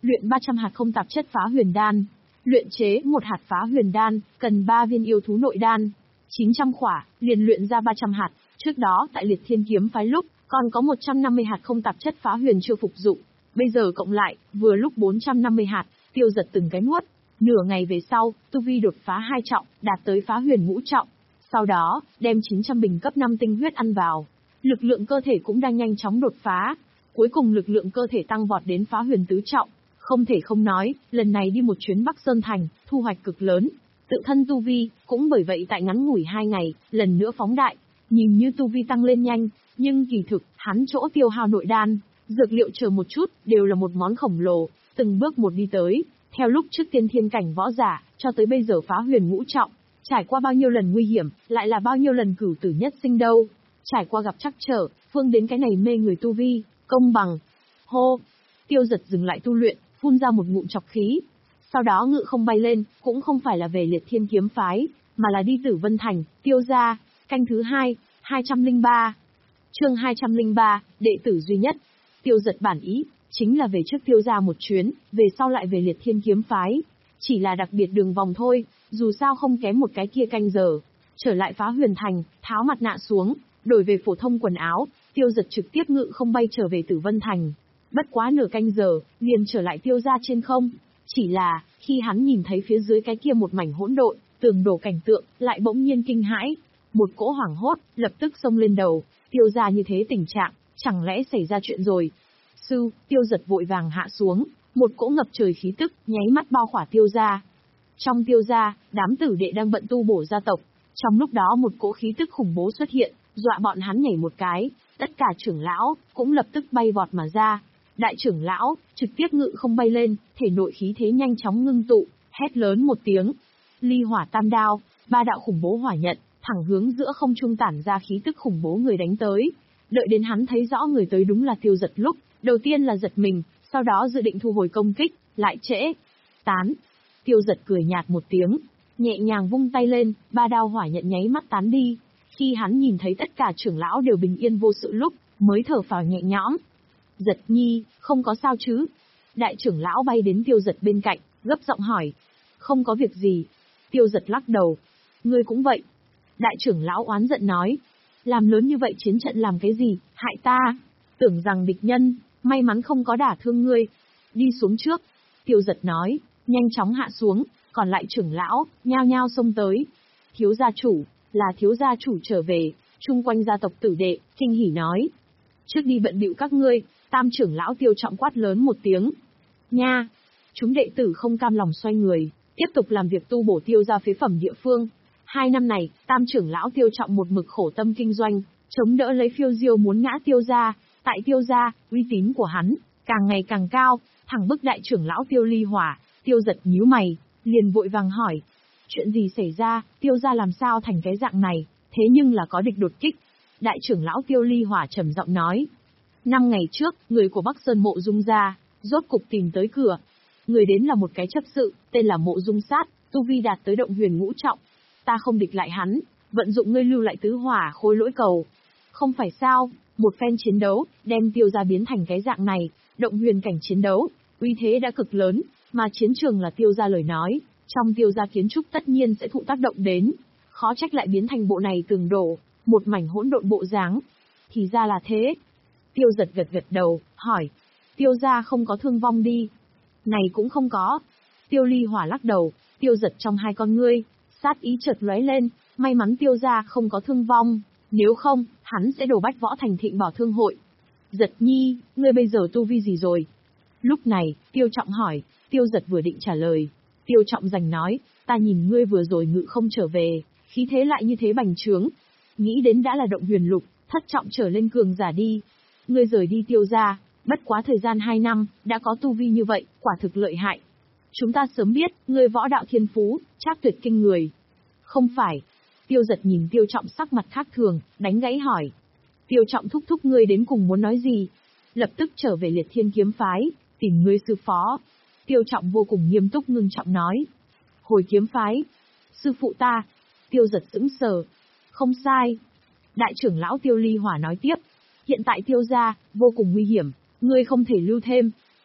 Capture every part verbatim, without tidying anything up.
Luyện ba trăm hạt không tạp chất phá huyền đan. Luyện chế một hạt phá huyền đan, cần ba viên yêu thú nội đan. chín trăm khỏa, liền luyện ra ba trăm hạt. Trước đó, tại Liệt Thiên Kiếm Phái lúc, còn có một trăm năm mươi hạt không tạp chất phá huyền chưa phục dụng. Bây giờ cộng lại, vừa lúc bốn trăm năm mươi hạt, Tiêu Dật từng cái nuốt. Nửa ngày về sau, tu vi đột phá hai trọng, đạt tới phá huyền ngũ trọng. Sau đó, đem chín trăm bình cấp năm tinh huyết ăn vào. Lực lượng cơ thể cũng đang nhanh chóng đột phá. Cuối cùng lực lượng cơ thể tăng vọt đến phá huyền tứ trọng. Không thể không nói, lần này đi một chuyến Bắc Sơn Thành, thu hoạch cực lớn. Tự thân tu vi, cũng bởi vậy tại ngắn ngủi hai ngày, lần nữa phóng đại. Nhìn như tu vi tăng lên nhanh, nhưng kỳ thực, hắn chỗ tiêu hao nội đan, dược liệu chờ một chút, đều là một món khổng lồ, từng bước một đi tới. Theo lúc trước tiên thiên cảnh võ giả, cho tới bây giờ phá huyền ngũ trọng, trải qua bao nhiêu lần nguy hiểm, lại là bao nhiêu lần cửu tử nhất sinh đâu. Trải qua gặp trắc trở, phương đến cái này mê người tu vi, công bằng. Hô! Tiêu Dật dừng lại tu luyện, phun ra một ngụm trọc khí. Sau đó ngự không bay lên, cũng không phải là về Liệt Thiên Kiếm Phái, mà là đi Tử Vân Thành, Tiêu gia, canh thứ hai, hai trăm lẻ ba. Chương hai trăm lẻ ba, đệ tử duy nhất. Tiêu Dật bản ý, chính là về trước Tiêu gia một chuyến, về sau lại về Liệt Thiên Kiếm Phái. Chỉ là đặc biệt đường vòng thôi, dù sao không kém một cái kia canh giờ. Trở lại Phá Huyền Thành, tháo mặt nạ xuống, đổi về phổ thông quần áo, Tiêu Dật trực tiếp ngự không bay trở về Tử Vân Thành. Bất quá nửa canh giờ, liền trở lại Tiêu gia trên không. Chỉ là, khi hắn nhìn thấy phía dưới cái kia một mảnh hỗn độn, tường đổ cảnh tượng, lại bỗng nhiên kinh hãi. Một cỗ hoảng hốt, lập tức xông lên đầu, Tiêu gia như thế tình trạng, chẳng lẽ xảy ra chuyện rồi. Sư, Tiêu Dật vội vàng hạ xuống, một cỗ ngập trời khí tức, nháy mắt bao khỏa Tiêu gia. Trong Tiêu gia, đám tử đệ đang bận tu bổ gia tộc. Trong lúc đó một cỗ khí tức khủng bố xuất hiện, dọa bọn hắn nhảy một cái, tất cả trưởng lão, cũng lập tức bay vọt mà ra. Đại trưởng lão, trực tiếp ngự không bay lên, thể nội khí thế nhanh chóng ngưng tụ, hét lớn một tiếng. Ly hỏa tam đao, ba đạo khủng bố hỏa nhận, thẳng hướng giữa không trung tản ra khí tức khủng bố người đánh tới. Đợi đến hắn thấy rõ người tới đúng là Tiêu Dật lúc, đầu tiên là giật mình, sau đó dự định thu hồi công kích, lại trễ. Tán. Tiêu Dật cười nhạt một tiếng, nhẹ nhàng vung tay lên, ba đao hỏa nhận nháy mắt tán đi. Khi hắn nhìn thấy tất cả trưởng lão đều bình yên vô sự lúc, mới thở phào nhẹ nhõm. Giật nhi, không có sao chứ? Đại trưởng lão bay đến Tiêu Dật bên cạnh, gấp giọng hỏi. Không có việc gì. Tiêu Dật lắc đầu. Ngươi cũng vậy. Đại trưởng lão oán giận nói. Làm lớn như vậy chiến trận làm cái gì, hại ta. Tưởng rằng địch nhân, may mắn không có đả thương ngươi. Đi xuống trước. Tiêu Dật nói, nhanh chóng hạ xuống, còn lại trưởng lão, nhao nhao xông tới. Thiếu gia chủ, là thiếu gia chủ trở về, chung quanh gia tộc tử đệ, kinh hỉ nói. Trước đi bận bịu các ngươi, tam trưởng lão Tiêu Trọng quát lớn một tiếng. Nha! Chúng đệ tử không cam lòng xoay người, tiếp tục làm việc tu bổ Tiêu gia phế phẩm địa phương. Hai năm này, tam trưởng lão Tiêu Trọng một mực khổ tâm kinh doanh, chống đỡ lấy phiêu diêu muốn ngã Tiêu gia. Tại Tiêu gia, uy tín của hắn, càng ngày càng cao, thẳng bức đại trưởng lão Tiêu Ly Hỏa. Tiêu Dật nhíu mày, liền vội vàng hỏi. Chuyện gì xảy ra, Tiêu gia làm sao thành cái dạng này, thế nhưng là có địch đột kích. Đại trưởng lão Tiêu Ly Hỏa trầm giọng nói. Năm ngày trước, người của Bắc Sơn Mộ Dung gia, rốt cục tìm tới cửa. Người đến là một cái chấp sự, tên là Mộ Dung Sát, tu vi đạt tới động huyền ngũ trọng. Ta không địch lại hắn, vận dụng ngươi lưu lại tứ hỏa khôi lỗi cầu. Không phải sao, một phen chiến đấu, đem Tiêu gia biến thành cái dạng này, động huyền cảnh chiến đấu, uy thế đã cực lớn, mà chiến trường là Tiêu gia lời nói, trong Tiêu gia kiến trúc tất nhiên sẽ thụ tác động đến, khó trách lại biến thành bộ này tường đổ, một mảnh hỗn độn bộ dáng. Thì ra là thế. Tiêu Dật gật gật đầu, hỏi, Tiêu gia không có thương vong đi? Này cũng không có. Tiêu Ly Hỏa lắc đầu, Tiêu Dật trong hai con ngươi, sát ý chợt lóe lên, may mắn Tiêu gia không có thương vong, nếu không, hắn sẽ đổ Bách Võ Thành Thịnh Bảo Thương hội. Giật nhi, ngươi bây giờ tu vi gì rồi? Lúc này, Tiêu Trọng hỏi, Tiêu Dật vừa định trả lời. Tiêu Trọng giành nói, ta nhìn ngươi vừa rồi ngự không trở về, khí thế lại như thế bành trướng. Nghĩ đến đã là động huyền lục, thất trọng trở lên cường giả đi. Ngươi rời đi Tiêu gia, bất quá thời gian hai năm, đã có tu vi như vậy, quả thực lợi hại. Chúng ta sớm biết, ngươi võ đạo thiên phú, trác tuyệt kinh người. Không phải. Tiêu Dật nhìn Tiêu Trọng sắc mặt khác thường, đánh gãy hỏi. Tiêu Trọng thúc thúc ngươi đến cùng muốn nói gì? Lập tức trở về Liệt Thiên Kiếm Phái, tìm ngươi sư phó. Tiêu Trọng vô cùng nghiêm túc ngưng trọng nói. Hồi kiếm phái. Sư phụ ta. Tiêu Dật sững sờ. Không sai. Đại trưởng lão Tiêu Ly Hỏa nói tiếp. Hiện tại Tiêu gia, vô cùng nguy hiểm, ngươi không thể lưu thêm.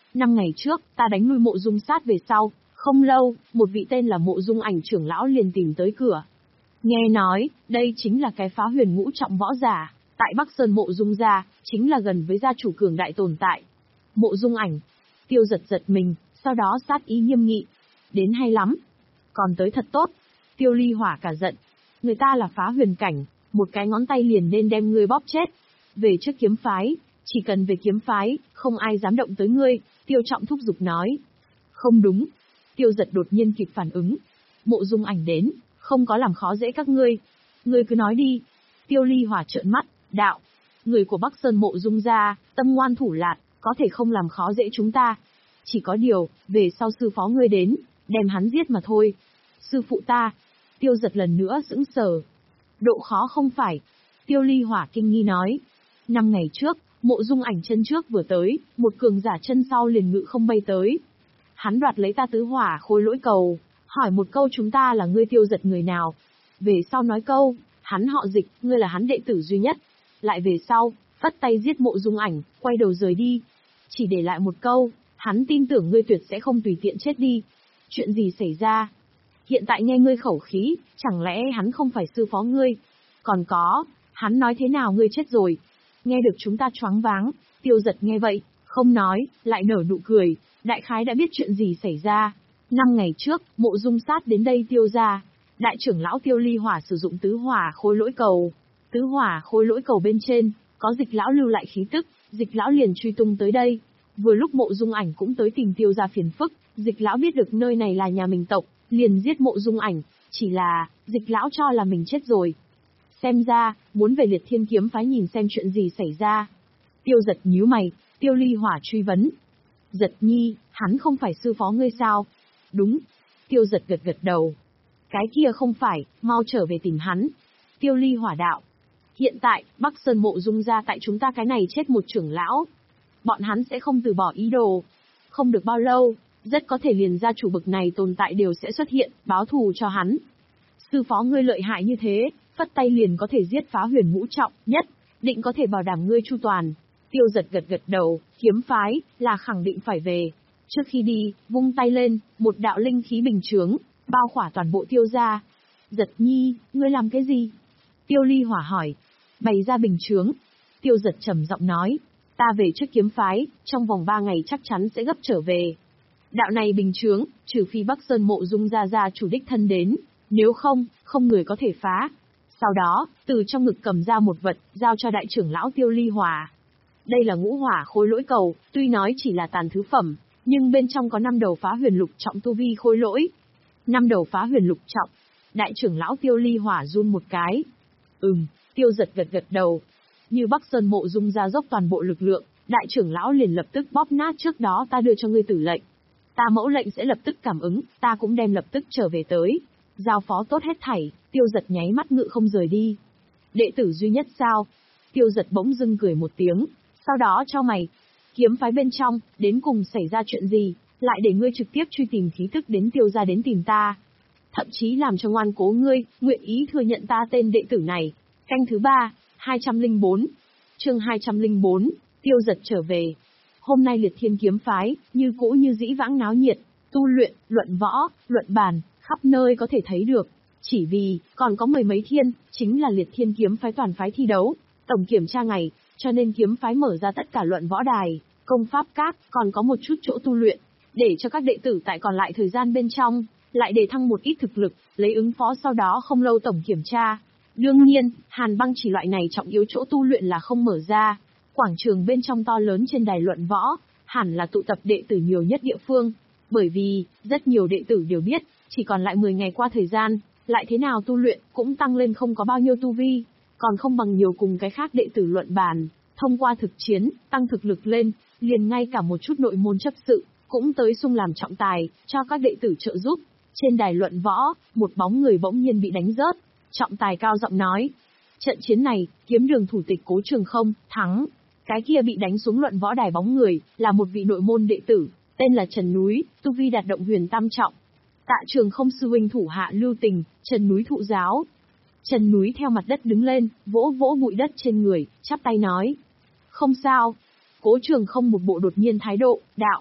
Năm ngày trước, ta đánh lui Mộ Dung Sát về sau, không lâu, một vị tên là Mộ Dung Ảnh trưởng lão liền tìm tới cửa. Nghe nói, đây chính là cái phá huyền ngũ trọng võ giả, tại Bắc Sơn Mộ Dung gia, chính là gần với gia chủ cường đại tồn tại. Mộ Dung Ảnh. Tiêu Giật giật mình, sau đó sát ý nghiêm nghị. Đến hay lắm. Còn tới thật tốt. Tiêu Ly Hỏa cả giận. Người ta là phá huyền cảnh, một cái ngón tay liền nên đem ngươi bóp chết. Về trước kiếm phái, chỉ cần về kiếm phái, không ai dám động tới ngươi, Tiêu Trọng thúc giục nói. Không đúng. Tiêu Giật đột nhiên kịp phản ứng. Mộ Dung Ảnh đến, không có làm khó dễ các ngươi. Ngươi cứ nói đi. Tiêu Ly Hỏa trợn mắt, đạo. Người của Bắc Sơn Mộ Dung gia, tâm ngoan thủ lạt, có thể không làm khó dễ chúng ta. Chỉ có điều, về sau sư phó ngươi đến, đem hắn giết mà thôi. Sư phụ ta. Tiêu Giật lần nữa sững sờ. Độ khó không phải. Tiêu Ly Hỏa kinh nghi nói. Năm ngày trước, Mộ Dung Ảnh chân trước vừa tới, một cường giả chân sau liền ngự không bay tới. Hắn đoạt lấy ta tứ hỏa khôi lỗi cầu, hỏi một câu chúng ta là ngươi Tiêu Giật người nào. Về sau nói câu, hắn họ Dịch, ngươi là hắn đệ tử duy nhất. Lại về sau, vắt tay giết Mộ Dung Ảnh, quay đầu rời đi. Chỉ để lại một câu, hắn tin tưởng ngươi tuyệt sẽ không tùy tiện chết đi. Chuyện gì xảy ra? Hiện tại nghe ngươi khẩu khí, chẳng lẽ hắn không phải sư phó ngươi? Còn có, hắn nói thế nào ngươi chết rồi? Nghe được chúng ta choáng váng, Tiêu Giật nghe vậy, không nói, lại nở nụ cười, đại khái đã biết chuyện gì xảy ra. Năm ngày trước, Mộ Dung Sát đến đây Tiêu gia, đại trưởng lão Tiêu Ly Hỏa sử dụng tứ hỏa khôi lỗi cầu. Tứ hỏa khôi lỗi cầu bên trên, có Dịch lão lưu lại khí tức, Dịch lão liền truy tung tới đây. Vừa lúc Mộ Dung Ảnh cũng tới tìm Tiêu gia phiền phức, Dịch lão biết được nơi này là nhà mình tộc, liền giết Mộ Dung Ảnh, chỉ là, Dịch lão cho là mình chết rồi. Xem ra, muốn về Liệt Thiên kiếm phái nhìn xem chuyện gì xảy ra. Tiêu Giật nhíu mày, Tiêu Ly Hỏa truy vấn. Giật nhi, hắn không phải sư phó ngươi sao? Đúng. Tiêu Giật gật gật đầu. Cái kia không phải, mau trở về tìm hắn. Tiêu Ly Hỏa đạo. Hiện tại, Bắc Sơn Mộ Dung gia tại chúng ta cái này chết một trưởng lão. Bọn hắn sẽ không từ bỏ ý đồ. Không được bao lâu, rất có thể liền gia chủ bực này tồn tại đều sẽ xuất hiện, báo thù cho hắn. Sư phó ngươi lợi hại như thế, phất tay liền có thể giết phá huyền ngũ trọng, nhất định có thể bảo đảm ngươi chu toàn. Tiêu Giật gật gật đầu, kiếm phái, là khẳng định phải về. Trước khi đi, vung tay lên, một đạo linh khí bình chướng, bao khỏa toàn bộ Tiêu gia. Giật nhi, ngươi làm cái gì? Tiêu Ly Hỏa hỏi. Bày ra bình chướng. Tiêu Giật trầm giọng nói. Ta về trước kiếm phái, trong vòng ba ngày chắc chắn sẽ gấp trở về. Đạo này bình chướng, trừ phi Bắc Sơn Mộ Dung gia gia chủ đích thân đến, nếu không, không người có thể phá. Sau đó, từ trong ngực cầm ra một vật, giao cho đại trưởng lão Tiêu Ly Hỏa. Đây là ngũ hỏa khôi lỗi cầu, tuy nói chỉ là tàn thứ phẩm, nhưng bên trong có năm đầu phá huyền lục trọng tu vi khôi lỗi. Năm đầu phá huyền lục trọng. Đại trưởng lão Tiêu Ly Hỏa run một cái. Ừm, Tiêu Giật gật gật đầu. Như Bắc Sơn Mộ Dung ra dốc toàn bộ lực lượng, đại trưởng lão liền lập tức bóp nát trước đó ta đưa cho ngươi tử lệnh. Ta mẫu lệnh sẽ lập tức cảm ứng, ta cũng đem lập tức trở về tới. Giao phó tốt hết thảy, Tiêu Giật nháy mắt ngự không rời đi. Đệ tử duy nhất sao? Tiêu Giật bỗng dưng cười một tiếng, sau đó cho mày. Kiếm phái bên trong, đến cùng xảy ra chuyện gì, lại để ngươi trực tiếp truy tìm khí tức đến Tiêu gia đến tìm ta. Thậm chí làm cho ngoan cố ngươi, nguyện ý thừa nhận ta tên đệ tử này. Canh thứ ba, hai trăm lẻ bốn. Chương hai trăm lẻ bốn, Tiêu Giật trở về. Hôm nay Liệt Thiên kiếm phái, như cũ như dĩ vãng náo nhiệt, tu luyện, luận võ, luận bàn, khắp nơi có thể thấy được. Chỉ vì, còn có mười mấy thiên, chính là Liệt Thiên kiếm phái toàn phái thi đấu, tổng kiểm tra ngày, cho nên kiếm phái mở ra tất cả luận võ đài, công pháp các, còn có một chút chỗ tu luyện, để cho các đệ tử tại còn lại thời gian bên trong, lại để thăng một ít thực lực, lấy ứng phó sau đó không lâu tổng kiểm tra. Đương nhiên, hàn băng chỉ loại này trọng yếu chỗ tu luyện là không mở ra. Quảng trường bên trong to lớn trên đài luận võ, hẳn là tụ tập đệ tử nhiều nhất địa phương. Bởi vì, rất nhiều đệ tử đều biết, chỉ còn lại mười ngày qua thời gian, lại thế nào tu luyện cũng tăng lên không có bao nhiêu tu vi, còn không bằng nhiều cùng cái khác đệ tử luận bàn. Thông qua thực chiến, tăng thực lực lên, liền ngay cả một chút nội môn chấp sự, cũng tới xung làm trọng tài, cho các đệ tử trợ giúp. Trên đài luận võ, một bóng người bỗng nhiên bị đánh rớt. Trọng tài cao giọng nói. Trận chiến này, kiếm đường thủ tịch Cố Trường Không, thắng. Cái kia bị đánh xuống luận võ đài bóng người, là một vị nội môn đệ tử, tên là Trần Núi, tu vi đạt động huyền tam trọng. Tạ Trường Không sư huynh thủ hạ lưu tình, Trần Núi thụ giáo. Trần Núi theo mặt đất đứng lên, vỗ vỗ bụi đất trên người, chắp tay nói. Không sao. Cố Trường Không một bộ đột nhiên thái độ, đạo.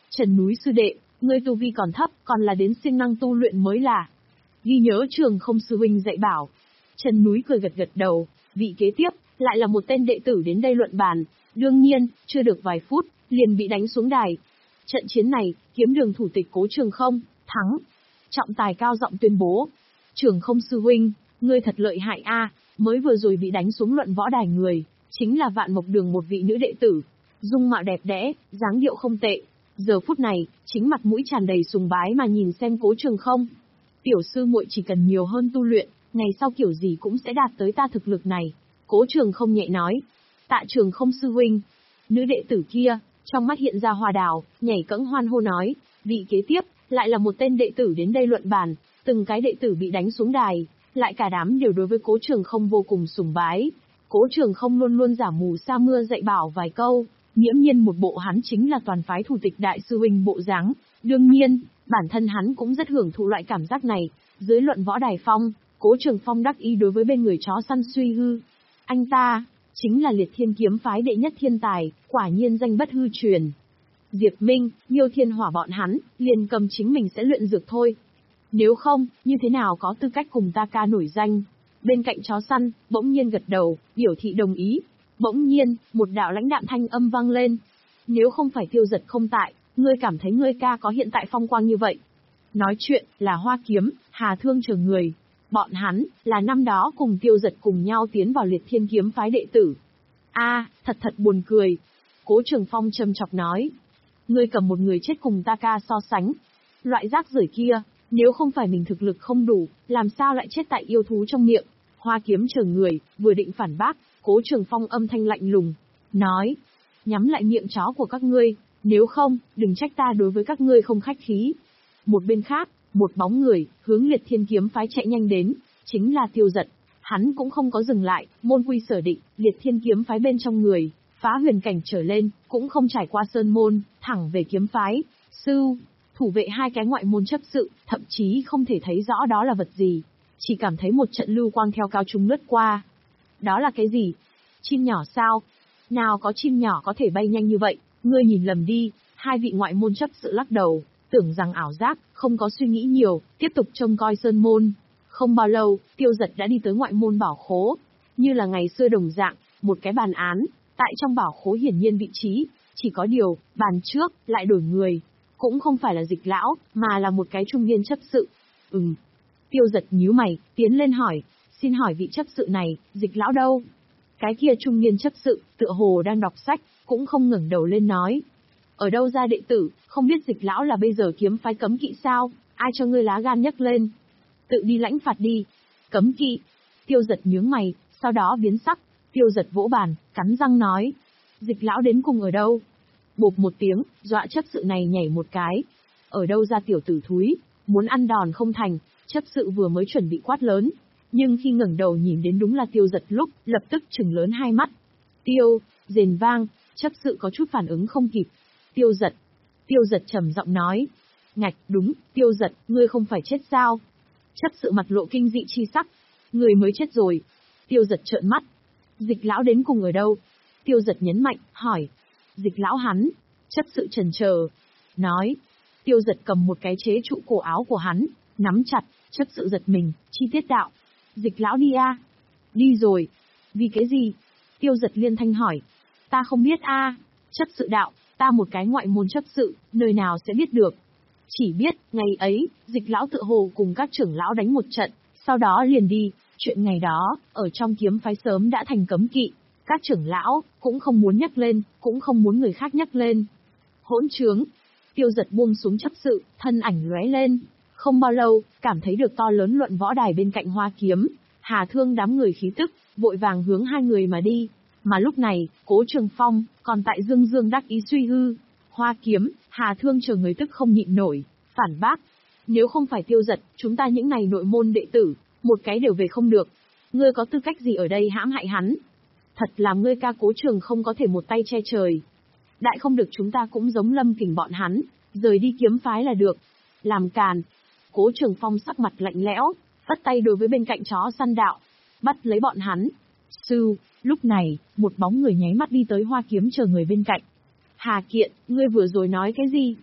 Trần núi sư đệ, ngươi tu vi còn thấp, còn là đến siêng năng tu luyện mới là. Ghi nhớ Trường Không sư huynh dạy bảo. Trần núi cười gật gật đầu, vị kế tiếp, lại là một tên đệ tử đến đây luận bàn. Đương nhiên, chưa được vài phút, liền bị đánh xuống đài. Trận chiến này, kiếm đường thủ tịch Cố Trường Không, thắng. Trọng tài cao giọng tuyên bố. Trường Không sư huynh, ngươi thật lợi hại a, mới vừa rồi bị đánh xuống luận võ đài người, chính là Vạn Mộc Đường một vị nữ đệ tử. Dung mạo đẹp đẽ, dáng điệu không tệ. Giờ phút này, chính mặt mũi tràn đầy sùng bái mà nhìn xem Cố Trường Không. Tiểu sư muội chỉ cần nhiều hơn tu luyện, ngày sau kiểu gì cũng sẽ đạt tới ta thực lực này. Cố Trường Không nhẹ nói. Tạ Trường Không sư huynh. Nữ đệ tử kia, trong mắt hiện ra hoa đào, nhảy cẫng hoan hô nói. Vị kế tiếp, lại là một tên đệ tử đến đây luận bàn. Từng cái đệ tử bị đánh xuống đài, lại cả đám đều đối với Cố Trường Không vô cùng sùng bái. Cố Trường Không luôn luôn giả mù sa mưa dạy bảo vài câu, nghiễm nhiên một bộ hắn chính là toàn phái thủ tịch đại sư huynh bộ dáng. Đương nhiên, bản thân hắn cũng rất hưởng thụ loại cảm giác này. Dưới luận võ đài phong, Cố Trường Phong đắc ý đối với bên người chó săn suy hư. Anh ta, chính là Liệt Thiên kiếm phái đệ nhất thiên tài, quả nhiên danh bất hư truyền. Diệp Minh, Miêu Thiên Hỏa bọn hắn, liền cầm chính mình sẽ luyện dược thôi. Nếu không, như thế nào có tư cách cùng ta ca nổi danh? Bên cạnh chó săn, bỗng nhiên gật đầu, biểu thị đồng ý. Bỗng nhiên, một đạo lãnh đạm thanh âm vang lên. Nếu không phải Tiêu Giật không tại, ngươi cảm thấy ngươi ca có hiện tại phong quang như vậy? Nói chuyện, là Hoa Kiếm, Hà Thương chờ người. Bọn hắn, là năm đó cùng Tiêu Giật cùng nhau tiến vào Liệt Thiên kiếm phái đệ tử. A, thật thật buồn cười. Cố Trường Phong châm chọc nói. Ngươi cầm một người chết cùng ta ca so sánh. Loại rác rưởi kia, nếu không phải mình thực lực không đủ, làm sao lại chết tại yêu thú trong miệng? Hoa Kiếm chờ người, vừa định phản bác, Cố Trường Phong âm thanh lạnh lùng, nói. Nhắm lại miệng chó của các ngươi, nếu không, đừng trách ta đối với các ngươi không khách khí. Một bên khác, một bóng người, hướng Liệt Thiên kiếm phái chạy nhanh đến, chính là Tiêu Giật. Hắn cũng không có dừng lại, môn quy sở định, Liệt Thiên kiếm phái bên trong người, phá huyền cảnh trở lên, cũng không trải qua sơn môn, thẳng về kiếm phái. Sư, thủ vệ hai cái ngoại môn chấp sự, thậm chí không thể thấy rõ đó là vật gì. Chỉ cảm thấy một trận lưu quang theo cao trung lướt qua. Đó là cái gì? Chim nhỏ sao? Nào có chim nhỏ có thể bay nhanh như vậy, ngươi nhìn lầm đi. Hai vị ngoại môn chấp sự lắc đầu, tưởng rằng ảo giác, không có suy nghĩ nhiều, tiếp tục trông coi sơn môn. Không bao lâu, Tiêu Giật đã đi tới ngoại môn bảo khố. Như là ngày xưa đồng dạng, một cái bàn án, tại trong bảo khố hiển nhiên vị trí, chỉ có điều, bàn trước, lại đổi người. Cũng không phải là Dịch lão, mà là một cái trung niên chấp sự. Ừm. Tiêu Giật nhíu mày, tiến lên hỏi, xin hỏi vị chấp sự này, Dịch lão đâu? Cái kia trung niên chấp sự, tựa hồ đang đọc sách, cũng không ngẩng đầu lên nói. Ở đâu ra đệ tử, không biết Dịch lão là bây giờ kiếm phái cấm kỵ sao, ai cho ngươi lá gan nhấc lên? Tự đi lãnh phạt đi. Cấm kỵ. Tiêu Giật nhướng mày, sau đó biến sắc, Tiêu Giật vỗ bàn, cắn răng nói. Dịch lão đến cùng ở đâu? Bộp một tiếng, dọa chấp sự này nhảy một cái. Ở đâu ra tiểu tử thúi, muốn ăn đòn không thành, chấp sự vừa mới chuẩn bị quát lớn. Nhưng khi ngẩng đầu nhìn đến đúng là Tiêu Giật lúc, lập tức trừng lớn hai mắt. Tiêu, rền vang, chấp sự có chút phản ứng không kịp. Tiêu Giật. Tiêu Giật trầm giọng nói. Ngạch, đúng, Tiêu Giật, ngươi không phải chết sao? Chấp sự mặt lộ kinh dị chi sắc. Người mới chết rồi. Tiêu Giật trợn mắt. Dịch lão đến cùng ở đâu? Tiêu Giật nhấn mạnh, hỏi. Dịch lão hắn. Chấp sự chần chờ. Nói. Tiêu Giật cầm một cái chế trụ cổ áo của hắn, nắm chặt, chấp sự giật mình, chi tiết đạo. Dịch lão đi a? Đi rồi. Vì cái gì? Tiêu Giật liên thanh hỏi. Ta không biết a. Chấp sự đạo, ta một cái ngoại môn chấp sự, nơi nào sẽ biết được. Chỉ biết, ngày ấy, Dịch lão tự hồ cùng các trưởng lão đánh một trận, sau đó liền đi, chuyện ngày đó, ở trong kiếm phái sớm đã thành cấm kỵ. Các trưởng lão, cũng không muốn nhắc lên, cũng không muốn người khác nhắc lên. Hỗn trướng. Tiêu Giật buông xuống chấp sự, thân ảnh lóe lên. Không bao lâu, cảm thấy được to lớn luận võ đài bên cạnh Hoa Kiếm, Hà Thương đám người khí tức, vội vàng hướng hai người mà đi. Mà lúc này, Cố Trường Phong, còn tại dương dương đắc ý suy hư. Hoa Kiếm, Hà Thương chờ người tức không nhịn nổi, phản bác. Nếu không phải Tiêu Giật, chúng ta những này nội môn đệ tử, một cái đều về không được. Ngươi có tư cách gì ở đây hãm hại hắn? Thật làm ngươi ca Cố Trường không có thể một tay che trời. Đại không được chúng ta cũng giống Lâm Kình bọn hắn, rời đi kiếm phái là được. Làm càn. Cố Trường Phong sắc mặt lạnh lẽo, vất tay đối với bên cạnh chó săn đạo. Bắt lấy bọn hắn. Sư, lúc này, một bóng người nháy mắt đi tới Hoa Kiếm chờ người bên cạnh. Hà Kiện, ngươi vừa rồi nói cái gì?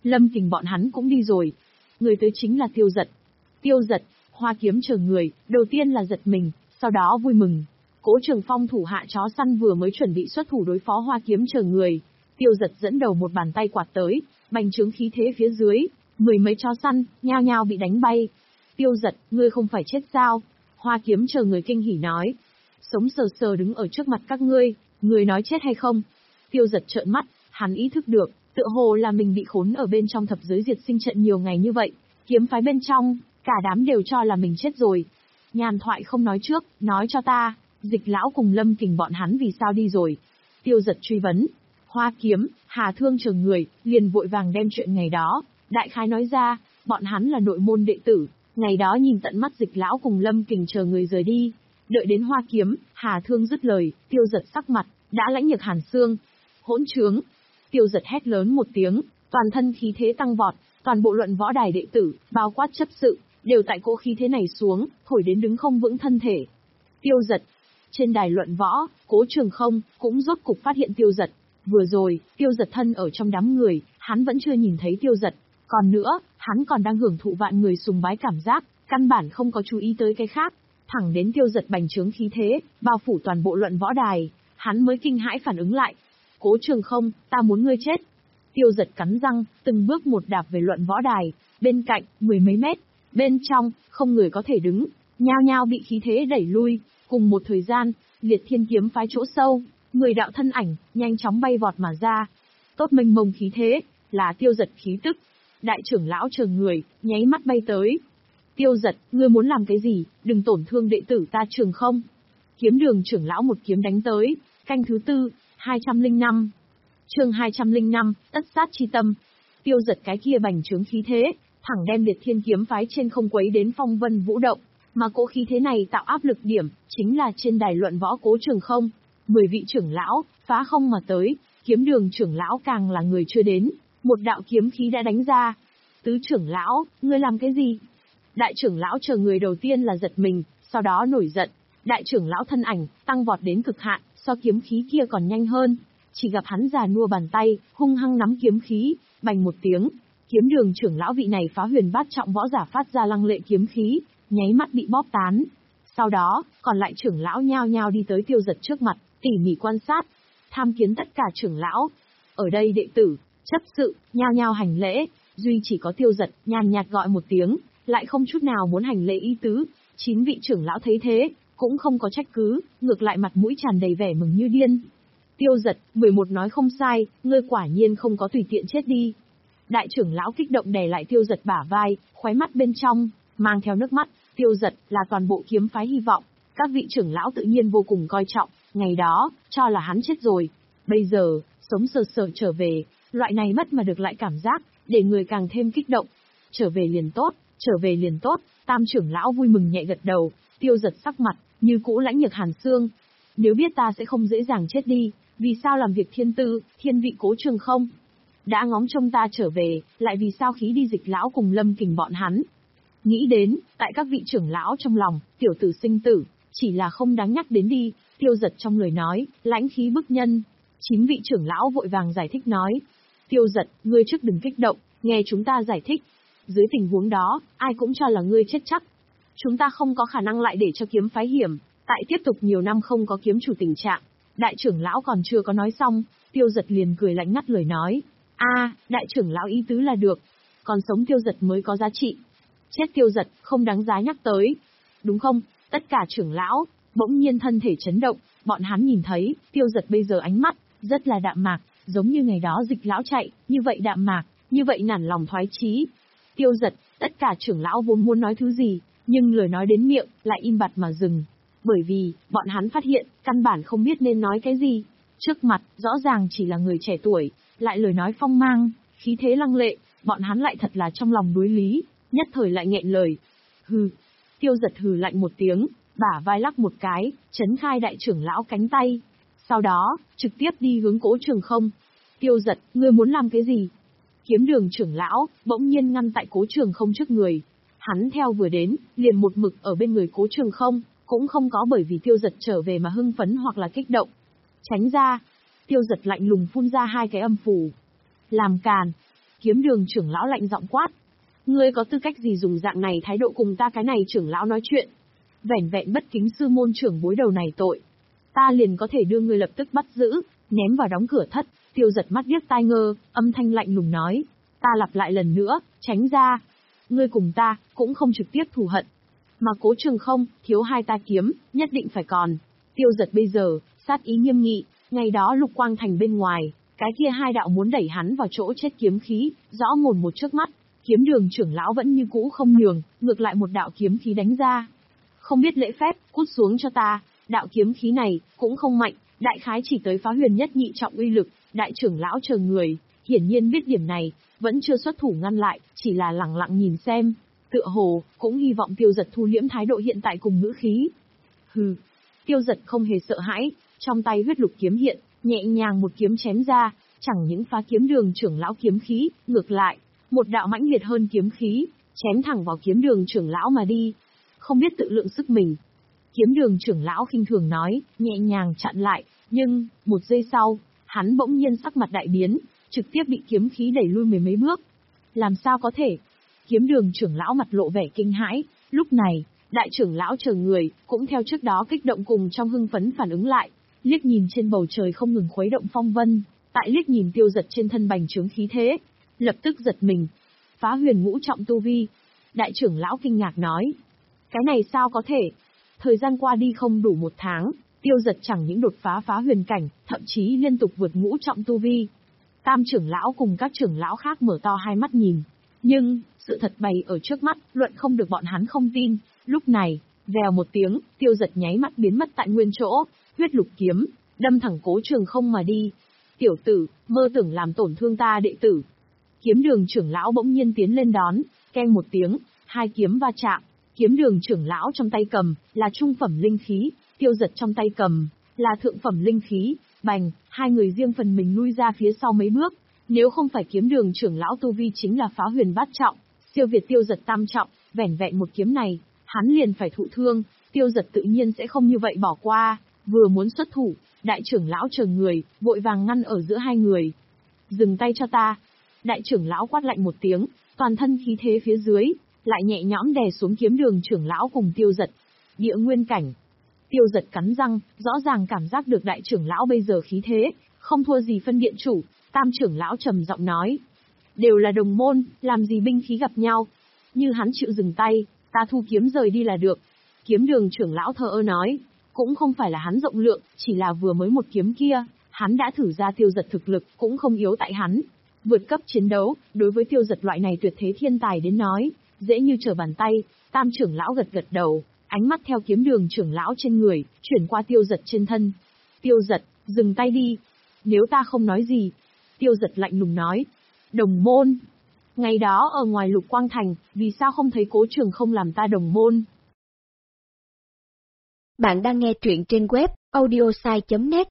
Lâm Kình bọn hắn cũng đi rồi. Người tới chính là Tiêu Dật. Tiêu Dật, Hoa Kiếm chờ người, đầu tiên là giật mình, sau đó vui mừng. Cố Trường Phong thủ hạ chó săn vừa mới chuẩn bị xuất thủ đối phó Hoa Kiếm chờ người. Tiêu Dật dẫn đầu một bàn tay quạt tới, bành trướng khí thế phía dưới, mười mấy chó săn, nhao nhao bị đánh bay. Tiêu Dật, ngươi không phải chết sao? Hoa Kiếm chờ người kinh hỉ nói. Sống sờ sờ đứng ở trước mặt các ngươi, ngươi nói chết hay không? Tiêu Dật trợn mắt, hắn ý thức được, tựa hồ là mình bị khốn ở bên trong thập giới diệt sinh trận nhiều ngày như vậy, kiếm phái bên trong, cả đám đều cho là mình chết rồi. Nhàn thoại không nói trước, nói cho ta, Dịch lão cùng Lâm Kình bọn hắn vì sao đi rồi? Tiêu Dật truy vấn. Hoa Kiếm, Hà Thương chờ người, liền vội vàng đem chuyện ngày đó, đại khái nói ra, bọn hắn là nội môn đệ tử, ngày đó nhìn tận mắt Dịch lão cùng Lâm Kình chờ người rời đi. Đợi đến Hoa Kiếm, Hà Thương dứt lời, Tiêu Dật sắc mặt, đã lãnh nhược hàn xương. Hỗn trướng! Tiêu Dật hét lớn một tiếng, toàn thân khí thế tăng vọt, toàn bộ luận võ đài đệ tử, bao quát chấp sự, đều tại cỗ khí thế này xuống, thổi đến đứng không vững thân thể. Tiêu Dật! Trên đài luận võ, Cố Trường Không cũng rốt cục phát hiện Tiêu Dật. Vừa rồi, Tiêu Dật thân ở trong đám người, hắn vẫn chưa nhìn thấy Tiêu Dật. Còn nữa, hắn còn đang hưởng thụ vạn người sùng bái cảm giác, căn bản không có chú ý tới cái khác. Thẳng đến Tiêu Dật bành trướng khí thế, bao phủ toàn bộ luận võ đài, hắn mới kinh hãi phản ứng lại. Cố Trường Không, ta muốn ngươi chết. Tiêu Dật cắn răng, từng bước một đạp về luận võ đài, bên cạnh, mười mấy mét, bên trong, không người có thể đứng, nhao nhao bị khí thế đẩy lui. Cùng một thời gian, Liệt Thiên kiếm phái chỗ sâu, mười đạo thân ảnh, nhanh chóng bay vọt mà ra. Tốt mênh mông khí thế, là Tiêu Dật khí tức. Đại trưởng lão chờ người, nháy mắt bay tới. Tiêu Dật, ngươi muốn làm cái gì, đừng tổn thương đệ tử ta Trường Không. Kiếm Đường trưởng lão một kiếm đánh tới, canh thứ tư, hai trăm lẻ năm. Chương hai trăm lẻ năm, tất sát chi tâm. Tiêu Dật cái kia bành trướng khí thế, thẳng đem Liệt Thiên kiếm phái trên không quấy đến phong vân vũ động, mà cỗ khí thế này tạo áp lực điểm, chính là trên đài luận võ Cố Trường Không. Mười vị trưởng lão, phá không mà tới, Kiếm Đường trưởng lão càng là người chưa đến, một đạo kiếm khí đã đánh ra. Tứ trưởng lão, ngươi làm cái gì? Đại trưởng lão chờ người đầu tiên là giật mình, sau đó nổi giận. Đại trưởng lão thân ảnh, tăng vọt đến cực hạn, so kiếm khí kia còn nhanh hơn. Chỉ gặp hắn già nua bàn tay, hung hăng nắm kiếm khí, bành một tiếng. Kiếm Đường trưởng lão vị này phá huyền bát trọng võ giả phát ra lăng lệ kiếm khí, nháy mắt bị bóp tán. Sau đó, còn lại trưởng lão nhao nhao đi tới Tiêu Dật trước mặt, tỉ mỉ quan sát, tham kiến tất cả trưởng lão. Ở đây đệ tử, chấp sự, nhao nhao hành lễ, duy chỉ có Tiêu Dật nhàn nhạt gọi một tiếng, lại không chút nào muốn hành lễ ý tứ. Chín vị trưởng lão thấy thế, cũng không có trách cứ, ngược lại mặt mũi tràn đầy vẻ mừng như điên. Tiêu Dật, mười một nói không sai, ngươi quả nhiên không có tùy tiện chết đi. Đại trưởng lão kích động đè lại Tiêu Dật bả vai, khóe mắt bên trong mang theo nước mắt. Tiêu Dật là toàn bộ kiếm phái hy vọng, các vị trưởng lão tự nhiên vô cùng coi trọng, ngày đó, cho là hắn chết rồi. Bây giờ, sống sờ sờ trở về, loại này mất mà được lại cảm giác, để người càng thêm kích động. Trở về liền tốt, trở về liền tốt, tam trưởng lão vui mừng nhẹ gật đầu. Tiêu Dật sắc mặt, như cũ lãnh nhược hàn xương. Nếu biết ta sẽ không dễ dàng chết đi, vì sao làm việc thiên tư, thiên vị Cố Trường Không? Đã ngóng trông ta trở về, lại vì sao khí đi Dịch lão cùng Lâm Kình bọn hắn? Nghĩ đến, tại các vị trưởng lão trong lòng, tiểu tử sinh tử, chỉ là không đáng nhắc đến đi. Tiêu Dật trong lời nói, lãnh khí bức nhân. Chín vị trưởng lão vội vàng giải thích nói. Tiêu Dật, ngươi trước đừng kích động, nghe chúng ta giải thích. Dưới tình huống đó, ai cũng cho là ngươi chết chắc. Chúng ta không có khả năng lại để cho kiếm phái hiểm, tại tiếp tục nhiều năm không có kiếm chủ tình trạng. Đại trưởng lão còn chưa có nói xong, Tiêu Dật liền cười lạnh ngắt lời nói. A, đại trưởng lão ý tứ là được. Còn sống Tiêu Dật mới có giá trị. Chết Tiêu Dật, không đáng giá nhắc tới. Đúng không? Tất cả trưởng lão, bỗng nhiên thân thể chấn động, bọn hắn nhìn thấy, Tiêu Dật bây giờ ánh mắt, rất là đạm mạc, giống như ngày đó Dịch lão chạy, như vậy đạm mạc, như vậy nản lòng thoái chí. Tiêu Dật, tất cả trưởng lão vốn muốn nói thứ gì, nhưng lời nói đến miệng, lại im bặt mà dừng. Bởi vì, bọn hắn phát hiện, căn bản không biết nên nói cái gì. Trước mặt, rõ ràng chỉ là người trẻ tuổi, lại lời nói phong mang, khí thế lăng lệ, bọn hắn lại thật là trong lòng đối lý, nhất thời lại nghẹn lời. Hừ. Tiêu Dật hừ lạnh một tiếng, bả vai lắc một cái, chấn khai đại trưởng lão cánh tay. Sau đó, trực tiếp đi hướng Cố Trường Không. Tiêu Dật, ngươi muốn làm cái gì? Kiếm Đường trưởng lão, bỗng nhiên ngăn tại Cố Trường Không trước người. Hắn theo vừa đến, liền một mực ở bên người Cố Trường Không, cũng không có bởi vì Tiêu Dật trở về mà hưng phấn hoặc là kích động. Tránh ra. Tiêu Dật lạnh lùng phun ra hai cái âm phù. Làm càn. Kiếm đường trưởng lão lạnh giọng quát. Ngươi có tư cách gì dùng dạng này thái độ cùng ta cái này trưởng lão nói chuyện? Vẻn vẹn bất kính sư môn trưởng bối đầu này tội. Ta liền có thể đưa ngươi lập tức bắt giữ, ném vào đóng cửa thất. Tiêu Giật mắt điếc tai ngơ, âm thanh lạnh lùng nói. Ta lặp lại lần nữa, tránh ra. Ngươi cùng ta, cũng không trực tiếp thù hận. Mà Cố Trường không, thiếu hai ta kiếm, nhất định phải còn. Tiêu Giật bây giờ, sát ý nghiêm nghị, ngày đó Lục Quang Thành bên ngoài, cái kia hai đạo muốn đẩy hắn vào chỗ chết kiếm khí, rõ mồn một trước mắt. Kiếm đường trưởng lão vẫn như cũ không nhường, ngược lại một đạo kiếm khí đánh ra. Không biết lễ phép, cút xuống cho ta, đạo kiếm khí này, cũng không mạnh, đại khái chỉ tới phá huyền nhất nhị trọng uy lực, đại trưởng lão chờ người, hiển nhiên biết điểm này, vẫn chưa xuất thủ ngăn lại, chỉ là lẳng lặng nhìn xem, tựa hồ, cũng hy vọng Tiêu Giật thu liễm thái độ hiện tại cùng ngữ khí. Hừ, Tiêu Giật không hề sợ hãi, trong tay huyết lục kiếm hiện, nhẹ nhàng một kiếm chém ra, chẳng những phá kiếm đường trưởng lão kiếm khí, ngược lại, một đạo mãnh liệt hơn kiếm khí, chém thẳng vào kiếm đường trưởng lão mà đi. Không biết tự lượng sức mình. Kiếm đường trưởng lão khinh thường nói, nhẹ nhàng chặn lại, nhưng, một giây sau, hắn bỗng nhiên sắc mặt đại biến, trực tiếp bị kiếm khí đẩy lui mười mấy bước. Làm sao có thể? Kiếm đường trưởng lão mặt lộ vẻ kinh hãi, lúc này, đại trưởng lão chờ người, cũng theo trước đó kích động cùng trong hưng phấn phản ứng lại, liếc nhìn trên bầu trời không ngừng khuấy động phong vân, tại liếc nhìn Tiêu Giật trên thân bành trướng khí thế, lập tức giật mình. Phá huyền ngũ trọng tu vi. Đại trưởng lão kinh ngạc nói. Cái này sao có thể? Thời gian qua đi không đủ một tháng, Tiêu Giật chẳng những đột phá phá huyền cảnh, thậm chí liên tục vượt ngũ trọng tu vi. Tam trưởng lão cùng các trưởng lão khác mở to hai mắt nhìn. Nhưng, sự thật bày ở trước mắt, luận không được bọn hắn không tin. Lúc này, vèo một tiếng, Tiêu Giật nháy mắt biến mất tại nguyên chỗ, huyết lục kiếm, đâm thẳng Cố Trường không mà đi. Tiểu tử, mơ tưởng làm tổn thương ta đệ tử. Kiếm đường trưởng lão bỗng nhiên tiến lên đón, keng một tiếng, hai kiếm va chạm. Kiếm đường trưởng lão trong tay cầm, là trung phẩm linh khí, Tiêu Giật trong tay cầm, là thượng phẩm linh khí, bành, hai người riêng phần mình lui ra phía sau mấy bước. Nếu không phải kiếm đường trưởng lão tu vi chính là phá huyền bát trọng, siêu việt Tiêu Giật tam trọng, vẻn vẹn một kiếm này, hắn liền phải thụ thương, Tiêu Giật tự nhiên sẽ không như vậy bỏ qua, vừa muốn xuất thủ, đại trưởng lão chờ người, vội vàng ngăn ở giữa hai người. Dừng tay cho ta. Đại trưởng lão quát lạnh một tiếng, toàn thân khí thế phía dưới, lại nhẹ nhõm đè xuống kiếm đường trưởng lão cùng Tiêu Giật. Địa nguyên cảnh. Tiêu Giật cắn răng, rõ ràng cảm giác được đại trưởng lão bây giờ khí thế, không thua gì phân điện chủ. Tam trưởng lão trầm giọng nói. Đều là đồng môn, làm gì binh khí gặp nhau. Như hắn chịu dừng tay, ta thu kiếm rời đi là được. Kiếm đường trưởng lão thờ ơ nói. Cũng không phải là hắn rộng lượng, chỉ là vừa mới một kiếm kia, hắn đã thử ra Tiêu Giật thực lực, cũng không yếu tại hắn. Vượt cấp chiến đấu, đối với Tiêu Giật loại này tuyệt thế thiên tài đến nói, dễ như trở bàn tay. Tam trưởng lão gật gật đầu, ánh mắt theo kiếm đường trưởng lão trên người, chuyển qua Tiêu Giật trên thân. Tiêu Giật, dừng tay đi. Nếu ta không nói gì. Tiêu Giật lạnh lùng nói. Đồng môn. Ngày đó ở ngoài Lục Quang Thành, vì sao không thấy Cố Trường không làm ta đồng môn? Bạn đang nghe truyện trên web audiosai chấm net.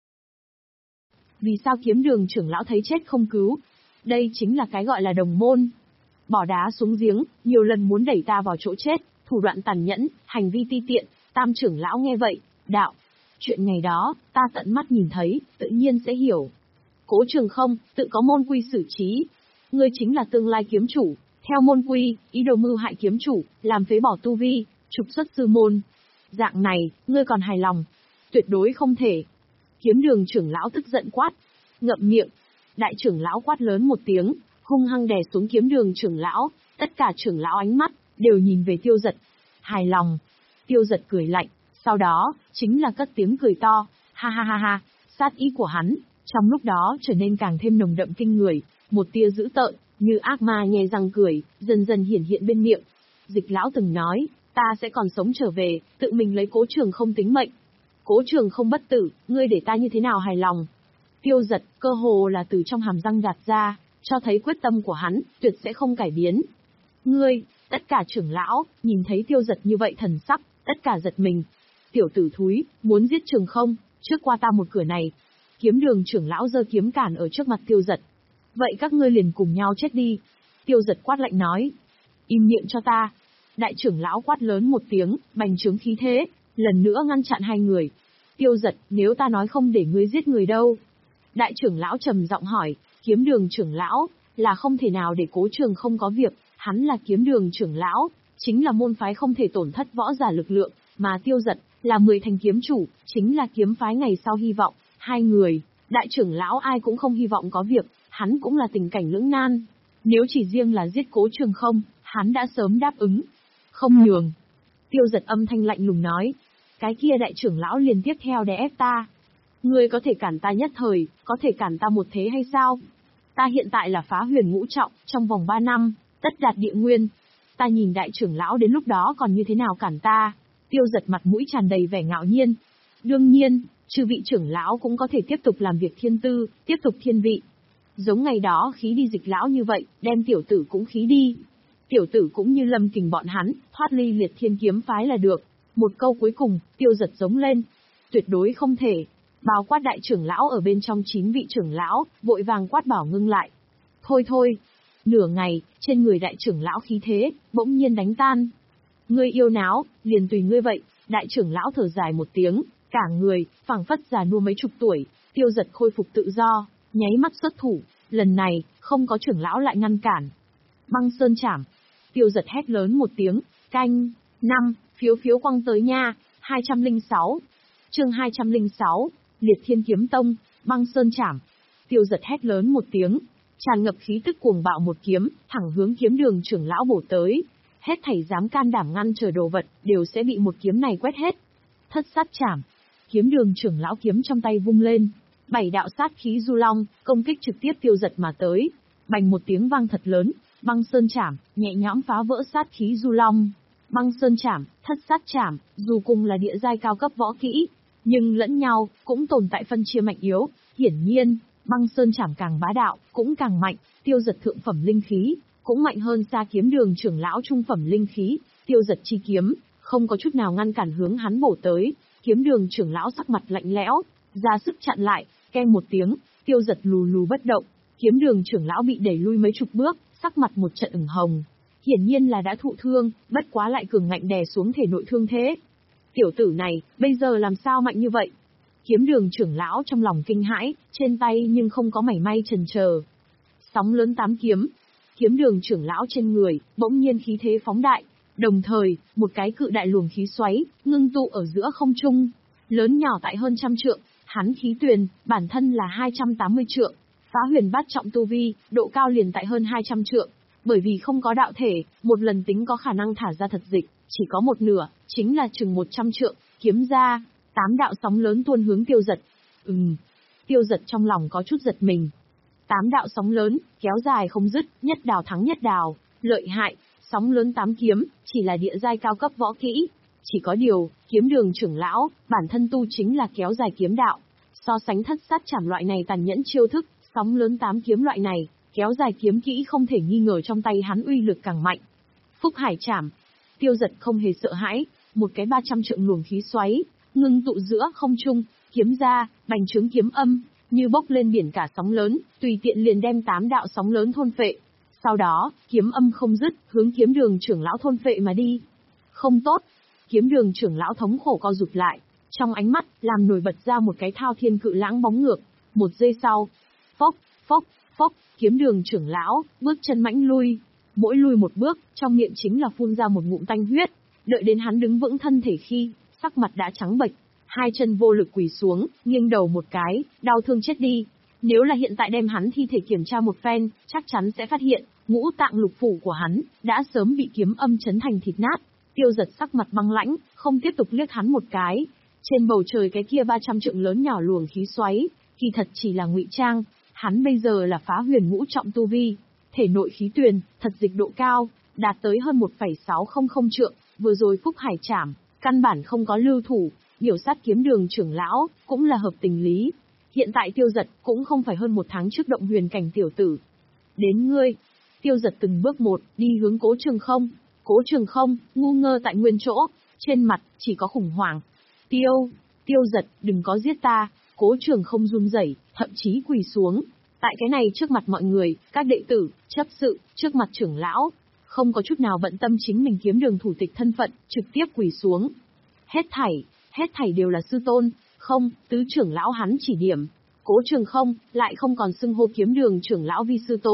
Vì sao kiếm đường trưởng lão thấy chết không cứu? Đây chính là cái gọi là đồng môn. Bỏ đá xuống giếng, nhiều lần muốn đẩy ta vào chỗ chết, thủ đoạn tàn nhẫn, hành vi ti tiện. Tam trưởng lão nghe vậy, đạo. Chuyện ngày đó, ta tận mắt nhìn thấy, tự nhiên sẽ hiểu. Cố Trường không, tự có môn quy xử trí. Ngươi chính là tương lai kiếm chủ, theo môn quy, ý đồ mưu hại kiếm chủ, làm phế bỏ tu vi, trục xuất sư môn. Dạng này, ngươi còn hài lòng? Tuyệt đối không thể. Kiếm đường trưởng lão tức giận quát. Ngậm miệng. Đại trưởng lão quát lớn một tiếng, hung hăng đè xuống kiếm đường trưởng lão. Tất cả trưởng lão ánh mắt, đều nhìn về Tiêu Giật. Hài lòng. Tiêu Giật cười lạnh. Sau đó, chính là cất tiếng cười to. Ha ha ha ha. Sát ý của hắn, trong lúc đó trở nên càng thêm nồng đậm kinh người. Một tia dữ tợn, như ác ma nhe răng cười, dần dần hiển hiện bên miệng. Dịch lão từng nói, ta sẽ còn sống trở về, tự mình lấy Cố Trường không tính mệnh. Cố Trường không bất tử, ngươi để ta như thế nào hài lòng? Tiêu Giật, cơ hồ là từ trong hàm răng gạt ra, cho thấy quyết tâm của hắn, tuyệt sẽ không cải biến. Ngươi, tất cả trưởng lão, nhìn thấy Tiêu Giật như vậy thần sắc, tất cả giật mình. Tiểu tử thúi, muốn giết Trường không, trước qua ta một cửa này. Kiếm đường trưởng lão giơ kiếm cản ở trước mặt Tiêu Giật. Vậy các ngươi liền cùng nhau chết đi. Tiêu Giật quát lạnh nói. Im miệng cho ta. Đại trưởng lão quát lớn một tiếng, bành trướng khí thế, lần nữa ngăn chặn hai người. Tiêu Giật, nếu ta nói không để ngươi giết người đâu? Đại trưởng lão trầm giọng hỏi. Kiếm đường trưởng lão, là không thể nào để Cố Trường không có việc, hắn là kiếm đường trưởng lão, chính là môn phái không thể tổn thất võ giả lực lượng, mà Tiêu Dật là mười thành kiếm chủ, chính là kiếm phái ngày sau hy vọng, hai người, đại trưởng lão ai cũng không hy vọng có việc, hắn cũng là tình cảnh lưỡng nan. Nếu chỉ riêng là giết Cố Trường không, hắn đã sớm đáp ứng. Không nhường. Tiêu Dật âm thanh lạnh lùng nói. Cái kia đại trưởng lão liền tiếp theo đè ép ta. Ngươi có thể cản ta nhất thời, có thể cản ta một thế hay sao? Ta hiện tại là phá huyền ngũ trọng, trong vòng ba năm, tất đạt địa nguyên. Ta nhìn đại trưởng lão đến lúc đó còn như thế nào cản ta? Tiêu Dật mặt mũi tràn đầy vẻ ngạo nhiên. Đương nhiên, chư vị trưởng lão cũng có thể tiếp tục làm việc thiên tư, tiếp tục thiên vị. Giống ngày đó khí đi dịch lão như vậy, đem tiểu tử cũng khí đi. Tiểu tử cũng như Lâm Kình bọn hắn, thoát ly liệt thiên kiếm phái là được. Một câu cuối cùng, Tiêu Dật giống lên. Tuyệt đối không thể. Bao quát đại trưởng lão ở bên trong chín vị trưởng lão, vội vàng quát bảo ngưng lại. Thôi thôi. Nửa ngày, trên người đại trưởng lão khí thế, bỗng nhiên đánh tan. Ngươi yêu náo, liền tùy ngươi vậy. Đại trưởng lão thở dài một tiếng, cả người, phảng phất già nua mấy chục tuổi. Tiêu Dật khôi phục tự do, nháy mắt xuất thủ. Lần này, không có trưởng lão lại ngăn cản. Băng sơn chảm. Tiêu Dật hét lớn một tiếng, canh, năm, phiếu phiếu quăng tới nha, hai trăm lẻ sáu. Chương hai trăm lẻ sáu, Liệt Thiên Kiếm Tông, băng sơn chảm. Tiêu Dật hét lớn một tiếng, tràn ngập khí tức cuồng bạo một kiếm, thẳng hướng kiếm đường trưởng lão bổ tới. Hết thảy dám can đảm ngăn trở đồ vật, đều sẽ bị một kiếm này quét hết. Thất sát chảm. Kiếm đường trưởng lão kiếm trong tay vung lên. Bảy đạo sát khí du long, công kích trực tiếp Tiêu Dật mà tới. Bành một tiếng vang thật lớn, băng sơn chảm, nhẹ nhõm phá vỡ sát khí du long. Băng sơn chảm, thất sát chảm, dù cùng là địa giai cao cấp võ kỹ, nhưng lẫn nhau, cũng tồn tại phân chia mạnh yếu. Hiển nhiên, băng sơn chảm càng bá đạo, cũng càng mạnh. Tiêu Dật thượng phẩm linh khí, cũng mạnh hơn xa kiếm đường trưởng lão trung phẩm linh khí. Tiêu Dật chi kiếm, không có chút nào ngăn cản hướng hắn bổ tới. Kiếm đường trưởng lão sắc mặt lạnh lẽo, ra sức chặn lại, keng một tiếng, Tiêu Dật lù lù bất động. Kiếm đường trưởng lão bị đẩy lui mấy chục bước, sắc mặt một trận ửng hồng. Hiển nhiên là đã thụ thương, bất quá lại cường ngạnh đè xuống thể nội thương thế. Tiểu tử này, bây giờ làm sao mạnh như vậy? Kiếm đường trưởng lão trong lòng kinh hãi, trên tay nhưng không có mảy may chần chờ. Sóng lớn tám kiếm. Kiếm đường trưởng lão trên người, bỗng nhiên khí thế phóng đại. Đồng thời, một cái cự đại luồng khí xoáy, ngưng tụ ở giữa không trung. Lớn nhỏ tại hơn trăm trượng, hắn khí tuyền, bản thân là hai trăm tám mươi trượng. Phá huyền bát trọng tu vi, độ cao liền tại hơn hai trăm trượng. Bởi vì không có đạo thể, một lần tính có khả năng thả ra thật dịch, chỉ có một nửa, chính là chừng một trăm trượng, kiếm ra, tám đạo sóng lớn tuôn hướng Tiêu Dật. Ừm, Tiêu Dật trong lòng có chút giật mình. Tám đạo sóng lớn, kéo dài không dứt, nhất đào thắng nhất đào, lợi hại, sóng lớn tám kiếm, chỉ là địa giai cao cấp võ kỹ. Chỉ có điều, kiếm đường trưởng lão, bản thân tu chính là kéo dài kiếm đạo. So sánh thất sát chảm loại này tàn nhẫn chiêu thức, sóng lớn tám kiếm loại này, kéo dài kiếm kỹ không thể nghi ngờ trong tay hắn uy lực càng mạnh. Phúc Hải chảm. Tiêu Dật không hề sợ hãi, một cái ba trăm trượng luồng khí xoáy, ngưng tụ giữa không trung, kiếm ra, bành trướng kiếm âm, như bốc lên biển cả sóng lớn, tùy tiện liền đem tám đạo sóng lớn thôn phệ. Sau đó, kiếm âm không dứt, hướng kiếm đường trưởng lão thôn phệ mà đi. Không tốt. Kiếm đường trưởng lão thống khổ co rụt lại, trong ánh mắt, làm nổi bật ra một cái thao thiên cự lãng bóng ngược. Một giây sau, phốc, phốc, phốc, kiếm đường trưởng lão, bước chân mãnh lui. Mỗi lui một bước, trong miệng chính là phun ra một ngụm tanh huyết. Đợi đến hắn đứng vững thân thể khi, sắc mặt đã trắng bệch, hai chân vô lực quỳ xuống, nghiêng đầu một cái, đau thương chết đi. Nếu là hiện tại đem hắn thi thể kiểm tra một phen, chắc chắn sẽ phát hiện, ngũ tạng lục phủ của hắn, đã sớm bị kiếm âm chấn thành thịt nát. Tiêu Dật sắc mặt băng lãnh, không tiếp tục liếc hắn một cái. Trên bầu trời cái kia ba trăm trượng lớn nhỏ luồng khí xoáy, kỳ thật chỉ là ngụy trang. Hắn bây giờ là phá huyền ngũ trọng tu vi, thể nội khí tuyền, thật dịch độ cao, đạt tới hơn một phẩy sáu không không trượng. Vừa rồi Phúc Hải chảm, căn bản không có lưu thủ, biểu sát kiếm đường trưởng lão, cũng là hợp tình lý. Hiện tại Tiêu Dật cũng không phải hơn một tháng trước động huyền cảnh tiểu tử. Đến ngươi. Tiêu Dật từng bước một, đi hướng Cố Trường không. Cố Trường không, ngu ngơ tại nguyên chỗ, trên mặt, chỉ có khủng hoảng. Tiêu, Tiêu Dật, đừng có giết ta. Cố Trường không run rẩy, thậm chí quỳ xuống. Tại cái này trước mặt mọi người, các đệ tử, chấp sự, trước mặt trưởng lão, không có chút nào bận tâm chính mình kiếm đường thủ tịch thân phận, trực tiếp quỳ xuống. Hết thảy, hết thảy đều là sư tôn, không, tứ trưởng lão hắn chỉ điểm. Cố Trường không, lại không còn xưng hô kiếm đường trưởng lão vi sư tôn,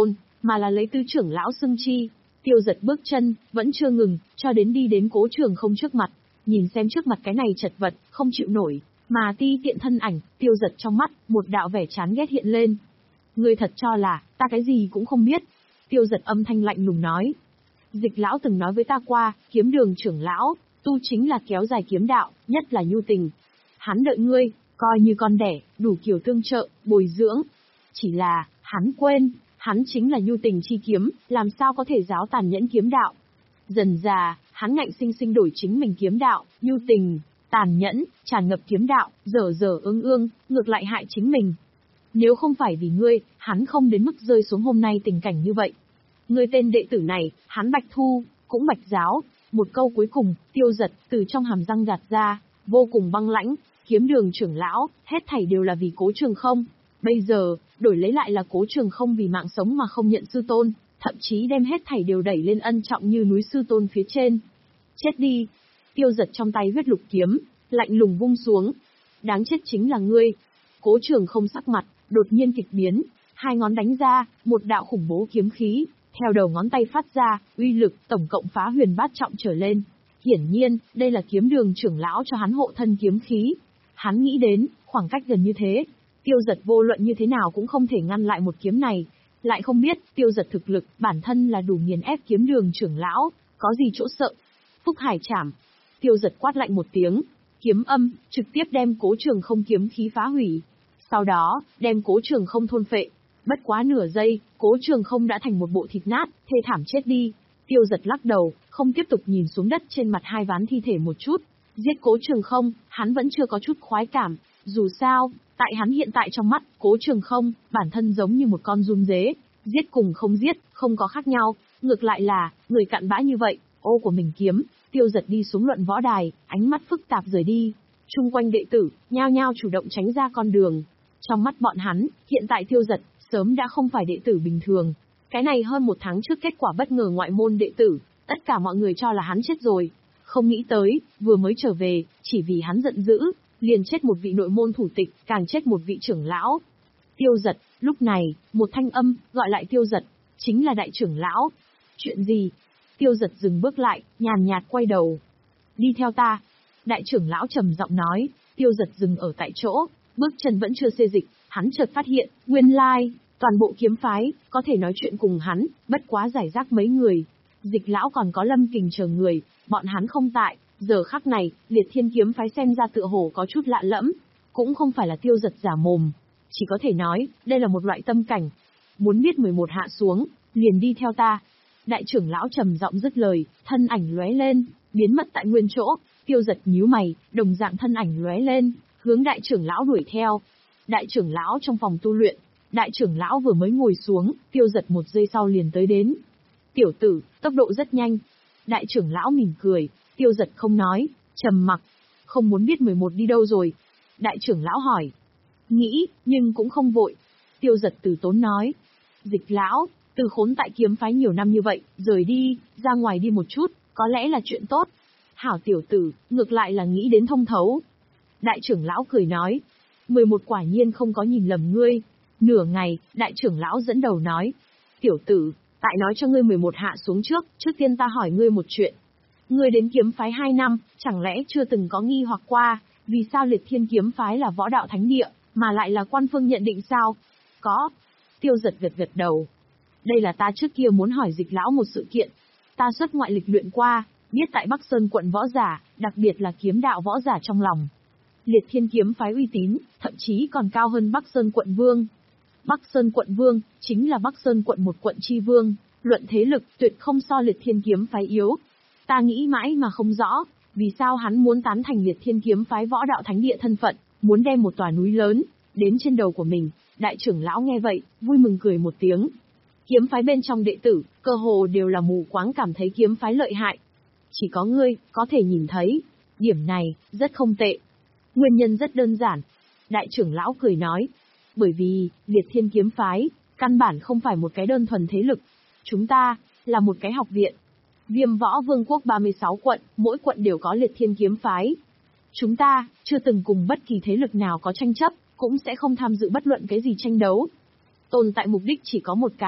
mà là lấy tứ trưởng lão xưng chi. Tiêu Giật bước chân, vẫn chưa ngừng, cho đến đi đến Cố Trường Không trước mặt. Nhìn xem trước mặt cái này chật vật, không chịu nổi, mà ti tiện thân ảnh, Tiêu Giật trong mắt, một đạo vẻ chán ghét hiện lên. Ngươi thật cho là, ta cái gì cũng không biết. Tiêu Giật âm thanh lạnh lùng nói. Dịch lão từng nói với ta qua, kiếm đường trưởng lão, tu chính là kéo dài kiếm đạo, nhất là nhu tình. Hắn đợi ngươi, coi như con đẻ, đủ kiểu tương trợ, bồi dưỡng. Chỉ là, hắn quên, hắn chính là nhu tình chi kiếm, làm sao có thể giáo tàn nhẫn kiếm đạo. Dần già, hắn ngạnh sinh sinh đổi chính mình kiếm đạo, nhu tình, tàn nhẫn, tràn ngập kiếm đạo, dở dở ương ương, ngược lại hại chính mình. Nếu không phải vì ngươi, hắn không đến mức rơi xuống hôm nay tình cảnh như vậy. Ngươi tên đệ tử này, hắn Bạch Thu, cũng Bạch Giáo. Một câu cuối cùng, Tiêu Giật, từ trong hàm răng gạt ra, vô cùng băng lãnh, kiếm đường trưởng lão, hết thảy đều là vì Cố Trường Không. Bây giờ, đổi lấy lại là Cố Trường Không vì mạng sống mà không nhận sư tôn, thậm chí đem hết thảy đều đẩy lên ân trọng như núi sư tôn phía trên. Chết đi! Tiêu Giật trong tay huyết lục kiếm, lạnh lùng vung xuống. Đáng chết chính là ngươi. Cố Trường Không sắc mặt, đột nhiên kịch biến, hai ngón đánh ra, một đạo khủng bố kiếm khí, theo đầu ngón tay phát ra, uy lực tổng cộng phá huyền bát trọng trở lên. Hiển nhiên, đây là kiếm đường trưởng lão cho hắn hộ thân kiếm khí. Hắn nghĩ đến, khoảng cách gần như thế, Tiêu Giật vô luận như thế nào cũng không thể ngăn lại một kiếm này. Lại không biết, Tiêu Giật thực lực, bản thân là đủ nghiền ép kiếm đường trưởng lão, có gì chỗ sợ. Phúc Hải Trảm. Tiêu Giật quát lạnh một tiếng, kiếm âm, trực tiếp đem Cố Trường Không kiếm khí phá hủy. Sau đó, đem Cố Trường Không thôn phệ. Bất quá nửa giây, Cố Trường Không đã thành một bộ thịt nát, thê thảm chết đi. Tiêu Giật lắc đầu, không tiếp tục nhìn xuống đất trên mặt hai ván thi thể một chút. Giết Cố Trường Không, hắn vẫn chưa có chút khoái cảm. Dù sao, tại hắn hiện tại trong mắt, Cố Trường Không, bản thân giống như một con giun dế. Giết cùng không giết, không có khác nhau. Ngược lại là, người cặn bã như vậy, ô của mình kiếm. Tiêu Giật đi xuống luận võ đài, ánh mắt phức tạp rời đi. Chung quanh đệ tử, nhao nhao chủ động tránh ra con đường. Trong mắt bọn hắn, hiện tại Tiêu Giật, sớm đã không phải đệ tử bình thường. Cái này hơn một tháng trước kết quả bất ngờ ngoại môn đệ tử, tất cả mọi người cho là hắn chết rồi. Không nghĩ tới, vừa mới trở về, chỉ vì hắn giận dữ, liền chết một vị nội môn thủ tịch, càng chết một vị trưởng lão. Tiêu Giật, lúc này, một thanh âm, gọi lại Tiêu Giật, chính là đại trưởng lão. Chuyện gì? Tiêu Giật dừng bước lại, nhàn nhạt quay đầu. Đi theo ta. Đại trưởng lão trầm giọng nói. Tiêu Giật dừng ở tại chỗ, bước chân vẫn chưa xê dịch, hắn chợt phát hiện, nguyên lai, toàn bộ kiếm phái, có thể nói chuyện cùng hắn, bất quá giải rác mấy người. Dịch lão còn có Lâm Kình chờ người, bọn hắn không tại, giờ khắc này, Liệt Thiên kiếm phái xem ra tựa hồ có chút lạ lẫm, cũng không phải là Tiêu Giật giả mồm, chỉ có thể nói, đây là một loại tâm cảnh. Muốn biết mười một hạ xuống, liền đi theo ta. Đại trưởng lão trầm giọng dứt lời, thân ảnh lóe lên, biến mất tại nguyên chỗ. Tiêu Giật nhíu mày, đồng dạng thân ảnh lóe lên, hướng đại trưởng lão đuổi theo. Đại trưởng lão trong phòng tu luyện, đại trưởng lão vừa mới ngồi xuống, Tiêu Giật một giây sau liền tới đến. Tiểu tử, tốc độ rất nhanh. Đại trưởng lão mỉm cười, Tiêu Giật không nói, trầm mặc, không muốn biết mười một đi đâu rồi. Đại trưởng lão hỏi. Nghĩ, nhưng cũng không vội. Tiêu Giật từ tốn nói. Dịch lão, từ khốn tại kiếm phái nhiều năm như vậy, rời đi, ra ngoài đi một chút, có lẽ là chuyện tốt. Hảo tiểu tử, ngược lại là nghĩ đến thông thấu. Đại trưởng lão cười nói. mười một quả nhiên không có nhìn lầm ngươi. Nửa ngày, đại trưởng lão dẫn đầu nói. Tiểu tử, tại nói cho ngươi mười một hạ xuống trước, trước tiên ta hỏi ngươi một chuyện. Ngươi đến kiếm phái hai năm, chẳng lẽ chưa từng có nghi hoặc qua, vì sao Liệt Thiên kiếm phái là võ đạo thánh địa, mà lại là quan phương nhận định sao? Có. Tiêu Giật gật gật đầu. Đây là ta trước kia muốn hỏi dịch lão một sự kiện. Ta xuất ngoại lịch luyện qua, biết tại Bắc Sơn quận võ giả, đặc biệt là kiếm đạo võ giả trong lòng. Liệt Thiên kiếm phái uy tín, thậm chí còn cao hơn Bắc Sơn quận vương. Bắc Sơn quận vương, chính là Bắc Sơn quận một quận chi vương, luận thế lực tuyệt không so Liệt Thiên kiếm phái yếu. Ta nghĩ mãi mà không rõ, vì sao hắn muốn tán thành Liệt Thiên kiếm phái võ đạo thánh địa thân phận, muốn đem một tòa núi lớn đến trên đầu của mình. Đại trưởng lão nghe vậy, vui mừng cười một tiếng. Kiếm phái bên trong đệ tử, cơ hồ đều là mù quáng cảm thấy kiếm phái lợi hại. Chỉ có ngươi, có thể nhìn thấy. Điểm này, rất không tệ. Nguyên nhân rất đơn giản. Đại trưởng lão cười nói. Bởi vì, Liệt Thiên kiếm phái, căn bản không phải một cái đơn thuần thế lực. Chúng ta, là một cái học viện. Viêm võ vương quốc ba mươi sáu quận, mỗi quận đều có Liệt Thiên kiếm phái. Chúng ta, chưa từng cùng bất kỳ thế lực nào có tranh chấp, cũng sẽ không tham dự bất luận cái gì tranh đấu. Tồn tại mục đích chỉ có một cái,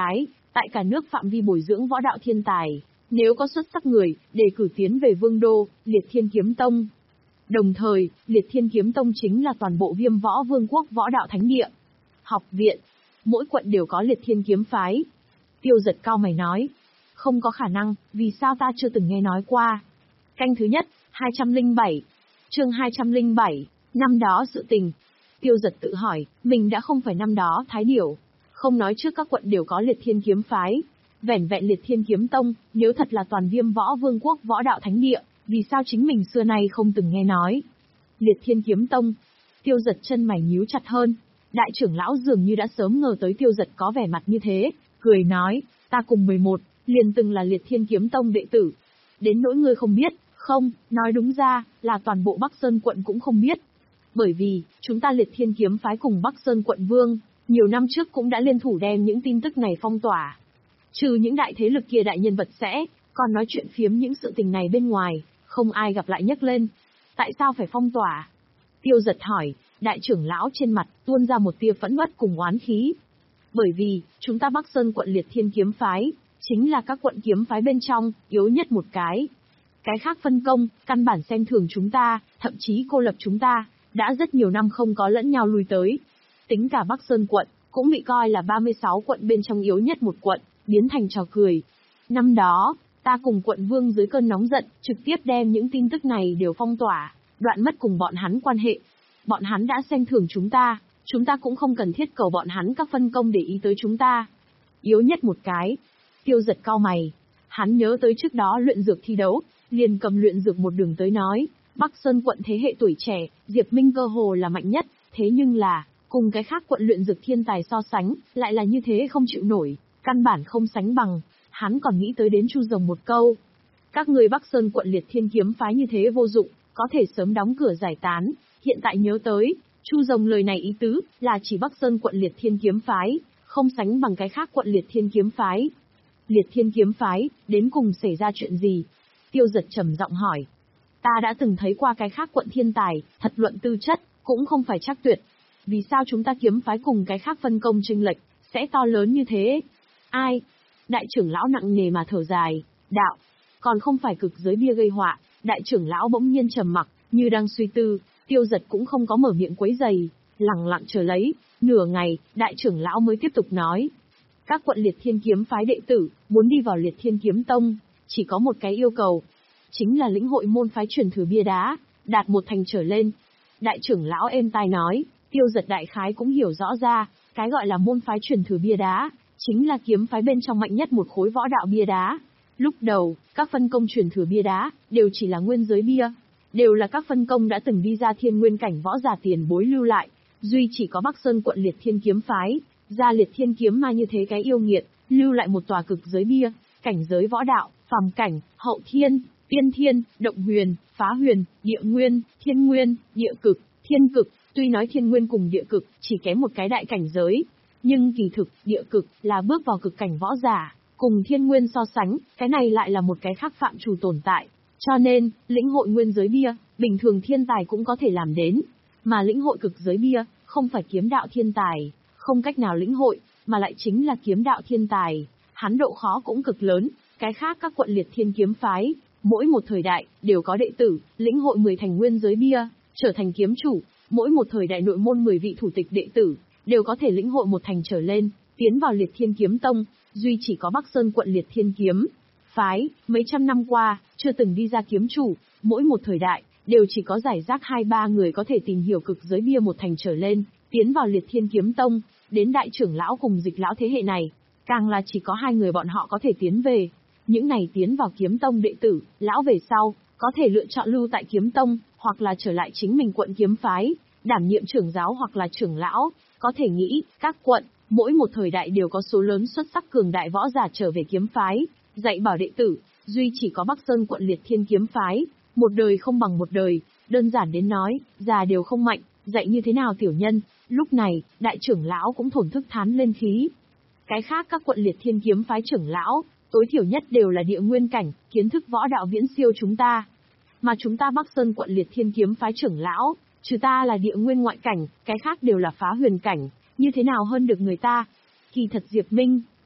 tại cả nước phạm vi bồi dưỡng võ đạo thiên tài, nếu có xuất sắc người, đề cử tiến về Vương đô, Liệt Thiên Kiếm Tông. Đồng thời, Liệt Thiên Kiếm Tông chính là toàn bộ Viêm Võ Vương quốc võ đạo thánh địa. Học viện, mỗi quận đều có Liệt Thiên Kiếm phái. Tiêu Giật cau mày nói, không có khả năng, vì sao ta chưa từng nghe nói qua. Canh thứ nhất, hai trăm lẻ bảy. Chương hai trăm lẻ bảy, năm đó sự tình. Tiêu Giật tự hỏi, mình đã không phải năm đó Thái Điểu, không nói trước các quận đều có Liệt Thiên Kiếm phái. Vẻn vẹn Liệt Thiên Kiếm Tông, nếu thật là toàn Viêm Võ Vương quốc võ đạo thánh địa, vì sao chính mình xưa nay không từng nghe nói. Liệt Thiên Kiếm Tông. Tiêu Giật chân mày nhíu chặt hơn. Đại trưởng lão dường như đã sớm ngờ tới Tiêu Giật có vẻ mặt như thế, cười nói, ta cùng mười một, liền từng là Liệt Thiên Kiếm Tông đệ tử. Đến nỗi ngươi không biết, không, nói đúng ra, là toàn bộ Bắc Sơn quận cũng không biết. Bởi vì, chúng ta Liệt Thiên Kiếm phái cùng Bắc Sơn quận vương, nhiều năm trước cũng đã liên thủ đem những tin tức này phong tỏa. Trừ những đại thế lực kia đại nhân vật sẽ, còn nói chuyện phiếm những sự tình này bên ngoài, không ai gặp lại nhắc lên. Tại sao phải phong tỏa? Tiêu Giật hỏi, đại trưởng lão trên mặt tuôn ra một tia phẫn uất cùng oán khí. Bởi vì, chúng ta Bắc Sơn quận Liệt Thiên Kiếm phái, chính là các quận kiếm phái bên trong, yếu nhất một cái. Cái khác phân công, căn bản xem thường chúng ta, thậm chí cô lập chúng ta, đã rất nhiều năm không có lẫn nhau lui tới. Tính cả Bắc Sơn quận, cũng bị coi là ba mươi sáu quận bên trong yếu nhất một quận, biến thành trò cười. Năm đó, ta cùng quận vương dưới cơn nóng giận, trực tiếp đem những tin tức này đều phong tỏa, đoạn mất cùng bọn hắn quan hệ. Bọn hắn đã xem thường chúng ta, chúng ta cũng không cần thiết cầu bọn hắn các phân công để ý tới chúng ta. Yếu nhất một cái. Tiêu Giật cau mày. Hắn nhớ tới trước đó luyện dược thi đấu, liền cầm luyện dược một đường tới nói, Bắc Sơn quận thế hệ tuổi trẻ, Diệp Minh cơ hồ là mạnh nhất, thế nhưng là, cùng cái khác quận luyện dược thiên tài so sánh, lại là như thế không chịu nổi, căn bản không sánh bằng. Hắn còn nghĩ tới đến Chu Rồng một câu. Các người Bắc Sơn quận Liệt Thiên Kiếm phái như thế vô dụng, có thể sớm đóng cửa giải tán. Hiện tại nhớ tới, Chu Rồng lời này ý tứ, là chỉ Bắc Sơn quận Liệt Thiên Kiếm phái, không sánh bằng cái khác quận Liệt Thiên Kiếm phái. Liệt Thiên Kiếm phái, đến cùng xảy ra chuyện gì? Tiêu Giật trầm giọng hỏi. Ta đã từng thấy qua cái khác quận thiên tài, thật luận tư chất, cũng không phải chắc tuyệt. Vì sao chúng ta kiếm phái cùng cái khác phân công chênh lệch, sẽ to lớn như thế? Ai? Đại trưởng lão nặng nề mà thở dài, đạo. Còn không phải cực giới bia gây họa. Đại trưởng lão bỗng nhiên trầm mặc, như đang suy tư. Tiêu Giật cũng không có mở miệng quấy giày, lặng lặng chờ lấy. Nửa ngày, đại trưởng lão mới tiếp tục nói. Các quận Liệt Thiên Kiếm phái đệ tử, muốn đi vào Liệt Thiên Kiếm Tông, chỉ có một cái yêu cầu. Chính là lĩnh hội môn phái truyền thừa bia đá, đạt một thành trở lên. Đại trưởng lão êm tai nói, Tiêu Giật đại khái cũng hiểu rõ ra, cái gọi là môn phái truyền thừa bia đá, chính là kiếm phái bên trong mạnh nhất một khối võ đạo bia đá. Lúc đầu, các phân công truyền thừa bia đá, đều chỉ là nguyên giới bia. Đều là các phân công đã từng đi ra thiên nguyên cảnh võ giả tiền bối lưu lại. Duy chỉ có Bắc Sơn quận Liệt Thiên Kiếm phái, ra Liệt Thiên Kiếm ma như thế cái yêu nghiệt, lưu lại một tòa cực giới bia, cảnh giới võ đạo, phàm cảnh, hậu thiên, tiên thiên, động huyền, phá huyền, địa nguyên, thiên nguyên, địa cực, thiên cực. Tuy nói thiên nguyên cùng địa cực, chỉ kém một cái đại cảnh giới. Nhưng kỳ thực, địa cực, là bước vào cực cảnh võ giả. Cùng thiên nguyên so sánh, cái này lại là một cái khác phạm trù tồn tại. Cho nên, lĩnh hội nguyên giới bia, bình thường thiên tài cũng có thể làm đến. Mà lĩnh hội cực giới bia, không phải kiếm đạo thiên tài, không cách nào lĩnh hội, mà lại chính là kiếm đạo thiên tài. Hắn độ khó cũng cực lớn, cái khác các quận Liệt Thiên Kiếm phái, mỗi một thời đại, đều có đệ tử, lĩnh hội mười thành nguyên giới bia, trở thành kiếm chủ. Mỗi một thời đại nội môn mười vị thủ tịch đệ tử, đều có thể lĩnh hội một thành trở lên, tiến vào Liệt Thiên Kiếm Tông. Duy chỉ có Bắc Sơn quận Liệt Thiên Kiếm phái, mấy trăm năm qua, chưa từng đi ra kiếm chủ. Mỗi một thời đại, đều chỉ có giải rác hai ba người có thể tìm hiểu cực giới bia một thành trở lên, tiến vào Liệt Thiên Kiếm Tông. Đến đại trưởng lão cùng dịch lão thế hệ này, càng là chỉ có hai người bọn họ có thể tiến về. Những này tiến vào kiếm tông đệ tử, lão về sau, có thể lựa chọn lưu tại kiếm tông, hoặc là trở lại chính mình quận kiếm phái, đảm nhiệm trưởng giáo hoặc là trưởng lão. Có thể nghĩ, các quận, mỗi một thời đại đều có số lớn xuất sắc cường đại võ giả trở về kiếm phái, dạy bảo đệ tử. Duy chỉ có Bắc Sơn quận Liệt Thiên Kiếm phái, một đời không bằng một đời, đơn giản đến nói, già đều không mạnh, dạy như thế nào tiểu nhân. Lúc này, đại trưởng lão cũng thổn thức thán lên khí. Cái khác các quận Liệt Thiên Kiếm phái trưởng lão, tối thiểu nhất đều là địa nguyên cảnh, kiến thức võ đạo viễn siêu chúng ta. Mà chúng ta Bắc Sơn quận Liệt Thiên Kiếm phái trưởng lão, trừ ta là địa nguyên ngoại cảnh, cái khác đều là phá huyền cảnh, như thế nào hơn được người ta. Kỳ thật Diệp Minh,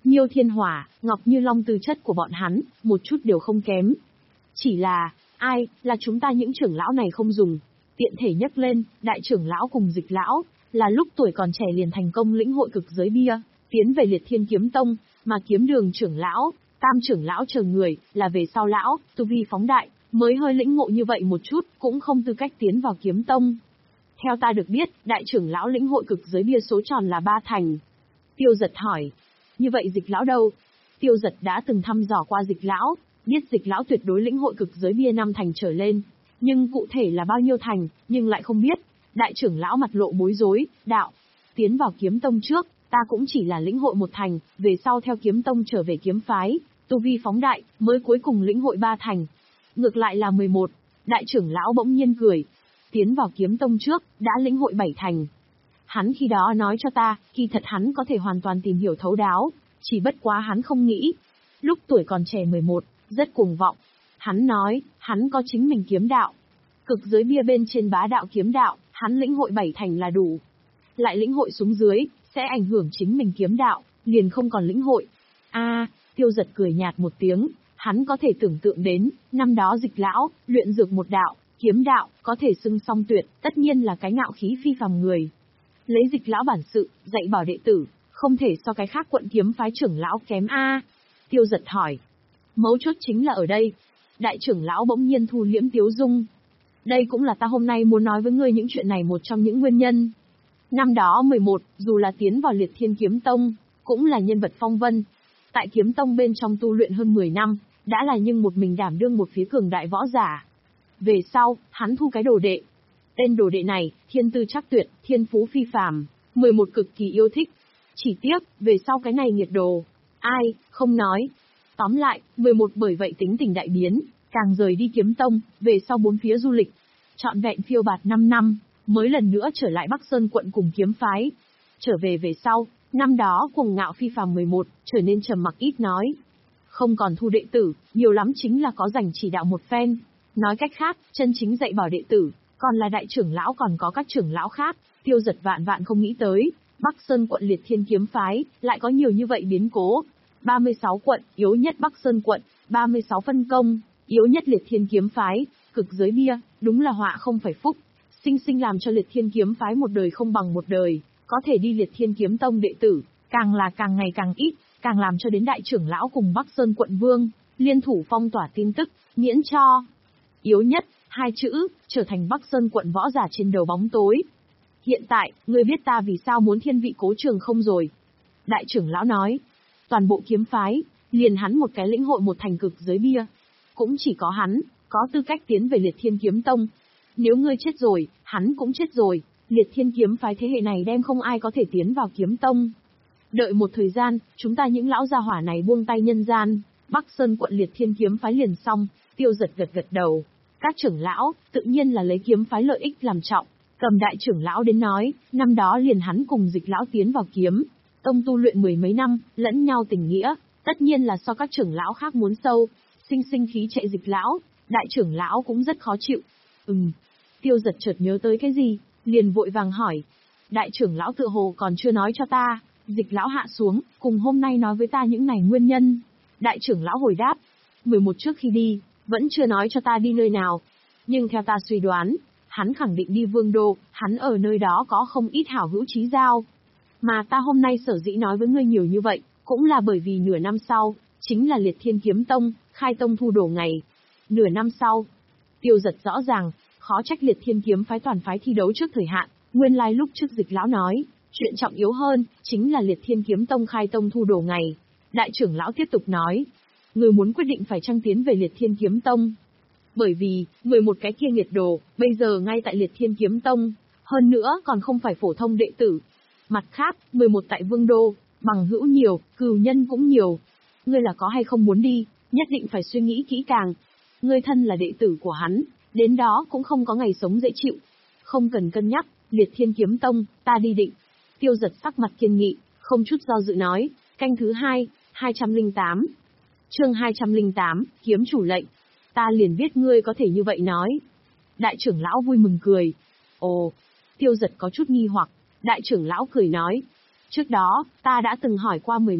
Nhiêu Thiên Hỏa, Ngọc Như Long tư chất của bọn hắn, một chút đều không kém. Chỉ là, ai, là chúng ta những trưởng lão này không dùng. Tiện thể nhắc lên, đại trưởng lão cùng Dịch lão, là lúc tuổi còn trẻ liền thành công lĩnh hội cực giới bia, tiến về Liệt Thiên Kiếm Tông, mà Kiếm Đường trưởng lão, Tam trưởng lão chờ người, là về sau lão, tu vi phóng đại, mới hơi lĩnh ngộ như vậy một chút, cũng không tư cách tiến vào Kiếm Tông. Theo ta được biết, đại trưởng lão lĩnh hội cực giới bia số tròn là ba thành. Tiêu Giật hỏi, như vậy Dịch lão đâu? Tiêu Giật đã từng thăm dò qua Dịch lão, biết Dịch lão tuyệt đối lĩnh hội cực giới bia năm thành trở lên, nhưng cụ thể là bao nhiêu thành, nhưng lại không biết. Đại trưởng lão mặt lộ bối rối, đạo, tiến vào Kiếm Tông trước, ta cũng chỉ là lĩnh hội một thành, về sau theo Kiếm Tông trở về kiếm phái, tu vi phóng đại, mới cuối cùng lĩnh hội ba thành. Ngược lại là mười một, đại trưởng lão bỗng nhiên cười. Tiến vào Kiếm Tông trước, đã lĩnh hội bảy thành. Hắn khi đó nói cho ta, khi thật hắn có thể hoàn toàn tìm hiểu thấu đáo, chỉ bất quá hắn không nghĩ. Lúc tuổi còn trẻ mười một, rất cuồng vọng. Hắn nói, hắn có chính mình kiếm đạo. Cực giới bia bên trên bá đạo kiếm đạo, hắn lĩnh hội bảy thành là đủ. Lại lĩnh hội xuống dưới, sẽ ảnh hưởng chính mình kiếm đạo, liền không còn lĩnh hội. A, Tiêu Giật cười nhạt một tiếng, hắn có thể tưởng tượng đến, năm đó Dịch lão, luyện dược một đạo, kiếm đạo, có thể xưng song tuyệt, tất nhiên là cái ngạo khí phi phàm người. Lấy Dịch lão bản sự, dạy bảo đệ tử, không thể so cái khác quận kiếm phái trưởng lão kém a. Tiêu Giật hỏi. Mấu chốt chính là ở đây. Đại trưởng lão bỗng nhiên thu liễm tiếu dung. Đây cũng là ta hôm nay muốn nói với ngươi những chuyện này một trong những nguyên nhân. Năm đó mười một, dù là tiến vào Liệt Thiên Kiếm Tông, cũng là nhân vật phong vân. Tại Kiếm Tông bên trong tu luyện hơn mười năm, đã là nhưng một mình đảm đương một phía cường đại võ giả. Về sau, hắn thu cái đồ đệ. Tên đồ đệ này, thiên tư chắc tuyệt, thiên phú phi phàm, mười một cực kỳ yêu thích. Chỉ tiếc, về sau cái này nghiệt đồ. Ai, không nói. Tóm lại, mười một bởi vậy tính tình đại biến, càng rời đi Kiếm Tông, về sau bốn phía du lịch. Trọn vẹn phiêu bạt năm năm, mới lần nữa trở lại Bắc Sơn quận cùng kiếm phái. Trở về về sau, năm đó cuồng ngạo phi phàm mười một, trở nên trầm mặc ít nói. Không còn thu đệ tử, nhiều lắm chính là có dành chỉ đạo một phen. Nói cách khác, chân chính dạy bảo đệ tử, còn là đại trưởng lão còn có các trưởng lão khác. Tiêu Giật vạn vạn không nghĩ tới, Bắc Sơn quận Liệt Thiên kiếm phái, lại có nhiều như vậy biến cố. ba mươi sáu quận, yếu nhất Bắc Sơn quận, ba mươi sáu phân công, yếu nhất Liệt Thiên kiếm phái, cực giới bia, đúng là họa không phải phúc. Sinh sinh làm cho Liệt Thiên kiếm phái một đời không bằng một đời, có thể đi Liệt Thiên kiếm tông đệ tử, càng là càng ngày càng ít, càng làm cho đến đại trưởng lão cùng Bắc Sơn quận vương, liên thủ phong tỏa tin tức, miễn cho. Yếu nhất, hai chữ, trở thành Bắc Sơn quận võ giả trên đầu bóng tối. Hiện tại, ngươi biết ta vì sao muốn thiên vị Cố Trường không rồi? Đại trưởng lão nói, toàn bộ kiếm phái, liền hắn một cái lĩnh hội một thành cực giới bia. Cũng chỉ có hắn, có tư cách tiến về Liệt Thiên kiếm tông. Nếu ngươi chết rồi, hắn cũng chết rồi, Liệt Thiên kiếm phái thế hệ này đem không ai có thể tiến vào kiếm tông. Đợi một thời gian, chúng ta những lão gia hỏa này buông tay nhân gian, Bắc Sơn quận Liệt Thiên kiếm phái liền xong. Tiêu Giật gật gật đầu. Các trưởng lão, tự nhiên là lấy kiếm phái lợi ích làm trọng. Cầm đại trưởng lão đến nói, năm đó liền hắn cùng Dịch lão tiến vào kiếm tông tu luyện mười mấy năm, lẫn nhau tình nghĩa, tất nhiên là so các trưởng lão khác muốn sâu. Sinh sinh khí chạy Dịch lão, đại trưởng lão cũng rất khó chịu. Ừm. Tiêu Giật chợt nhớ tới cái gì, liền vội vàng hỏi. Đại trưởng lão tựa hồ còn chưa nói cho ta. Dịch lão hạ xuống, cùng hôm nay nói với ta những này nguyên nhân. Đại trưởng lão hồi đáp, mười một trước khi đi, vẫn chưa nói cho ta đi nơi nào. Nhưng theo ta suy đoán, hắn khẳng định đi Vương Đô, hắn ở nơi đó có không ít hảo hữu chí giao. Mà ta hôm nay sở dĩ nói với ngươi nhiều như vậy, cũng là bởi vì nửa năm sau, chính là Liệt Thiên kiếm tông, khai tông thu đồ ngày. Nửa năm sau, Tiêu Giật rõ ràng, khó trách Liệt Thiên kiếm phái toàn phái thi đấu trước thời hạn, nguyên lai lúc trước Dịch lão nói, chuyện trọng yếu hơn, chính là Liệt Thiên kiếm tông khai tông thu đồ ngày. Đại trưởng lão tiếp tục nói, người muốn quyết định phải trăng tiến về Liệt Thiên kiếm tông. Bởi vì, mười một cái kia nghiệt đồ, bây giờ ngay tại Liệt Thiên kiếm tông, hơn nữa còn không phải phổ thông đệ tử. Mặt khác, mười một tại Vương Đô, bằng hữu nhiều, cừu nhân cũng nhiều. Ngươi là có hay không muốn đi, nhất định phải suy nghĩ kỹ càng. Ngươi thân là đệ tử của hắn, đến đó cũng không có ngày sống dễ chịu. Không cần cân nhắc, Liệt Thiên kiếm tông, ta đi định. Tiêu Giật sắc mặt kiên nghị, không chút do dự nói, canh thứ hai, hai trăm lẻ tám. Chương hai trăm lẻ tám, kiếm chủ lệnh. Ta liền biết ngươi có thể như vậy nói. Đại trưởng lão vui mừng cười. Ồ, Tiêu Giật có chút nghi hoặc, đại trưởng lão cười nói. Trước đó, ta đã từng hỏi qua mười một,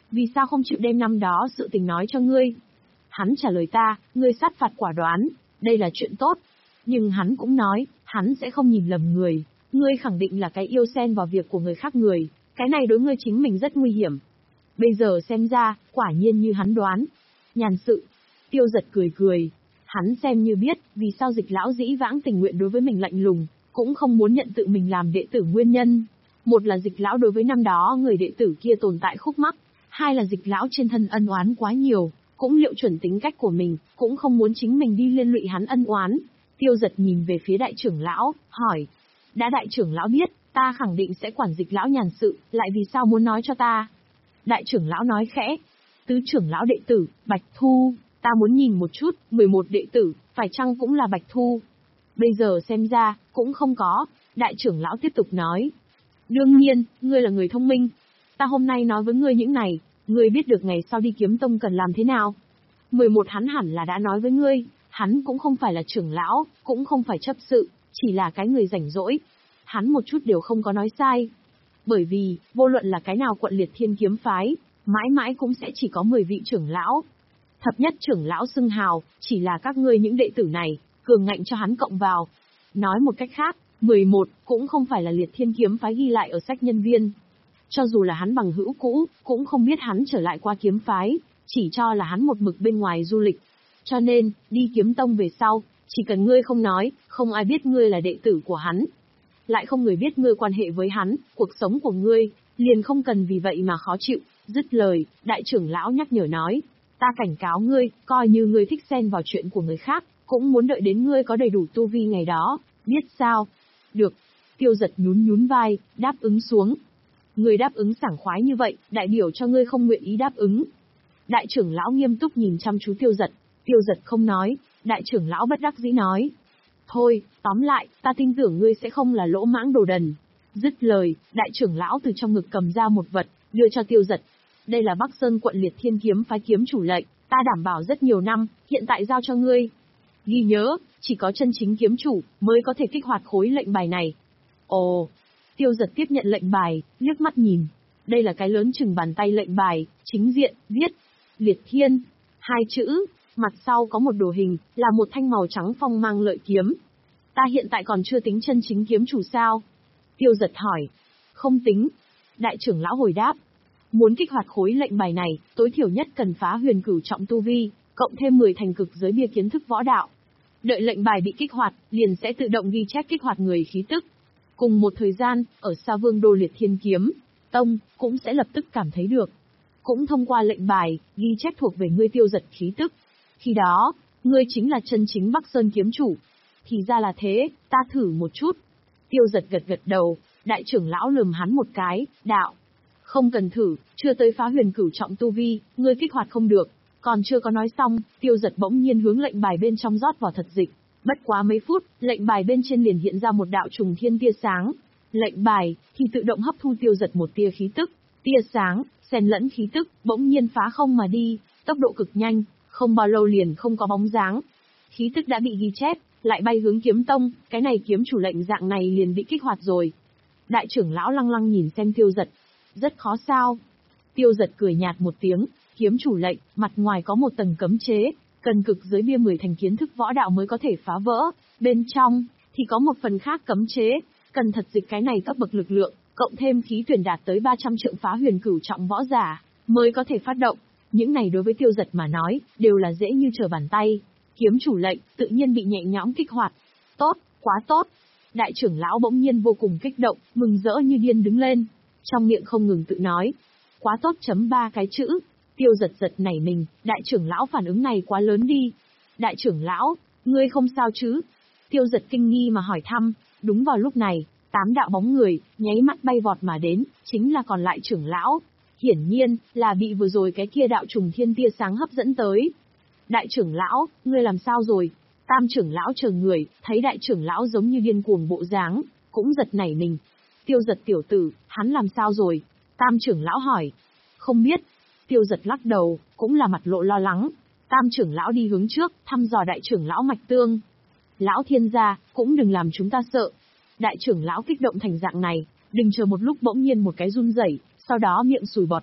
vì sao không chịu đem năm đó sự tình nói cho ngươi? Hắn trả lời ta, ngươi sát phạt quả đoán, đây là chuyện tốt. Nhưng hắn cũng nói, hắn sẽ không nhìn lầm người, ngươi khẳng định là cái yêu xen vào việc của người khác người, cái này đối ngươi chính mình rất nguy hiểm. Bây giờ xem ra, quả nhiên như hắn đoán. Nhàn sự. Tiêu Giật cười cười. Hắn xem như biết, vì sao Dịch lão dĩ vãng tình nguyện đối với mình lạnh lùng, cũng không muốn nhận tự mình làm đệ tử nguyên nhân. Một là Dịch lão đối với năm đó người đệ tử kia tồn tại khúc mắc, hai là Dịch lão trên thân ân oán quá nhiều, cũng liệu chuẩn tính cách của mình, cũng không muốn chính mình đi liên lụy hắn ân oán. Tiêu Giật nhìn về phía đại trưởng lão, hỏi. Đã đại trưởng lão biết, ta khẳng định sẽ quản Dịch lão nhàn sự, lại vì sao muốn nói cho ta? Đại trưởng lão nói khẽ. Tứ trưởng lão đệ tử, Bạch Thu, ta muốn nhìn một chút, mười một đệ tử, phải chăng cũng là Bạch Thu? Bây giờ xem ra, cũng không có. Đại trưởng lão tiếp tục nói. Đương nhiên, ngươi là người thông minh. Ta hôm nay nói với ngươi những này, ngươi biết được ngày sau đi kiếm tông cần làm thế nào. mười một hắn hẳn là đã nói với ngươi, hắn cũng không phải là trưởng lão, cũng không phải chấp sự, chỉ là cái người rảnh rỗi. Hắn một chút đều không có nói sai. Bởi vì, vô luận là cái nào quận liệt thiên kiếm phái, mãi mãi cũng sẽ chỉ có mười vị trưởng lão. Thập nhất trưởng lão xưng hào, chỉ là các ngươi những đệ tử này, cường ngạnh cho hắn cộng vào. Nói một cách khác, mười một cũng không phải là liệt thiên kiếm phái ghi lại ở sách nhân viên. Cho dù là hắn bằng hữu cũ, cũng không biết hắn trở lại qua kiếm phái, chỉ cho là hắn một mực bên ngoài du lịch. Cho nên, đi kiếm tông về sau, chỉ cần ngươi không nói, không ai biết ngươi là đệ tử của hắn. Lại không người biết ngươi quan hệ với hắn, cuộc sống của ngươi, liền không cần vì vậy mà khó chịu. Dứt lời, đại trưởng lão nhắc nhở nói, ta cảnh cáo ngươi, coi như ngươi thích xen vào chuyện của người khác, cũng muốn đợi đến ngươi có đầy đủ tu vi ngày đó, biết sao? Được. Tiêu Giật nhún nhún vai, đáp ứng xuống. Ngươi đáp ứng sảng khoái như vậy, đại biểu cho ngươi không nguyện ý đáp ứng. Đại trưởng lão nghiêm túc nhìn chăm chú Tiêu Giật. Tiêu Giật không nói, đại trưởng lão bất đắc dĩ nói. Thôi, tóm lại, ta tin tưởng ngươi sẽ không là lỗ mãng đồ đần. Dứt lời, đại trưởng lão từ trong ngực cầm ra một vật, đưa cho Tiêu Giật. Đây là Bắc Sơn quận liệt thiên kiếm phái kiếm chủ lệnh, ta đảm bảo rất nhiều năm, hiện tại giao cho ngươi. Ghi nhớ, chỉ có chân chính kiếm chủ, mới có thể kích hoạt khối lệnh bài này. Ồ, Tiêu Giật tiếp nhận lệnh bài, liếc mắt nhìn. Đây là cái lớn chừng bàn tay lệnh bài, chính diện, viết, liệt thiên, hai chữ, mặt sau có một đồ hình, là một thanh màu trắng phong mang lợi kiếm. Ta hiện tại còn chưa tính chân chính kiếm chủ sao? Tiêu Giật hỏi. Không tính. Đại trưởng lão hồi đáp. Muốn kích hoạt khối lệnh bài này, tối thiểu nhất cần phá huyền cửu trọng tu vi, cộng thêm mười thành cực giới bia kiến thức võ đạo. Đợi lệnh bài bị kích hoạt, liền sẽ tự động ghi chép kích hoạt người khí tức. Cùng một thời gian, ở Sa Vương Đô Liệt Thiên Kiếm Tông, cũng sẽ lập tức cảm thấy được. Cũng thông qua lệnh bài, ghi chép thuộc về ngươi Tiêu Giật khí tức. Khi đó, ngươi chính là chân chính Bắc Sơn kiếm chủ. Thì ra là thế, ta thử một chút. Tiêu Giật gật gật đầu, đại trưởng lão lườm hắn một cái, đạo. Không cần thử, chưa tới phá huyền cửu trọng tu vi, ngươi kích hoạt không được. Còn chưa có nói xong, Tiêu Giật bỗng nhiên hướng lệnh bài bên trong rót vào thật dịch. Bất quá mấy phút, lệnh bài bên trên liền hiện ra một đạo trùng thiên tia sáng. Lệnh bài, thì tự động hấp thu Tiêu Giật một tia khí tức. Tia sáng, xen lẫn khí tức, bỗng nhiên phá không mà đi, tốc độ cực nhanh, không bao lâu liền không có bóng dáng. Khí tức đã bị ghi chép, lại bay hướng kiếm tông, cái này kiếm chủ lệnh dạng này liền bị kích hoạt rồi. Đại trưởng lão lăng lăng nhìn xem Tiêu Giật. Rất khó sao? Tiêu Giật cười nhạt một tiếng, kiếm chủ lệnh, mặt ngoài có một tầng cấm chế, cần cực giới bia mười thành kiến thức võ đạo mới có thể phá vỡ, bên trong, thì có một phần khác cấm chế, cần thật dịch cái này cấp bậc lực lượng, cộng thêm khí tuyển đạt tới ba trăm trượng phá huyền cửu trọng võ giả, mới có thể phát động. Những này đối với Tiêu Giật mà nói, đều là dễ như trở bàn tay. Kiếm chủ lệnh, tự nhiên bị nhẹ nhõm kích hoạt. Tốt, quá tốt. Đại trưởng lão bỗng nhiên vô cùng kích động, mừng rỡ như điên đứng lên. Trong miệng không ngừng tự nói. Quá tốt chấm ba cái chữ. Tiêu Giật giật nảy mình, đại trưởng lão phản ứng này quá lớn đi. Đại trưởng lão, ngươi không sao chứ? Tiêu Giật kinh nghi mà hỏi thăm. Đúng vào lúc này, tám đạo bóng người, nháy mắt bay vọt mà đến, chính là còn lại trưởng lão. Hiển nhiên, là bị vừa rồi cái kia đạo trùng thiên tia sáng hấp dẫn tới. Đại trưởng lão, ngươi làm sao rồi? Tam trưởng lão chờ người, thấy đại trưởng lão giống như điên cuồng bộ dáng, cũng giật nảy mình. Tiêu Giật tiểu tử, hắn làm sao rồi? Tam trưởng lão hỏi. Không biết. Tiêu Giật lắc đầu, cũng là mặt lộ lo lắng. Tam trưởng lão đi hướng trước, thăm dò đại trưởng lão mạch tương. Lão thiên gia, cũng đừng làm chúng ta sợ. Đại trưởng lão kích động thành dạng này, đừng chờ một lúc bỗng nhiên một cái run rẩy, sau đó miệng sùi bọt mép,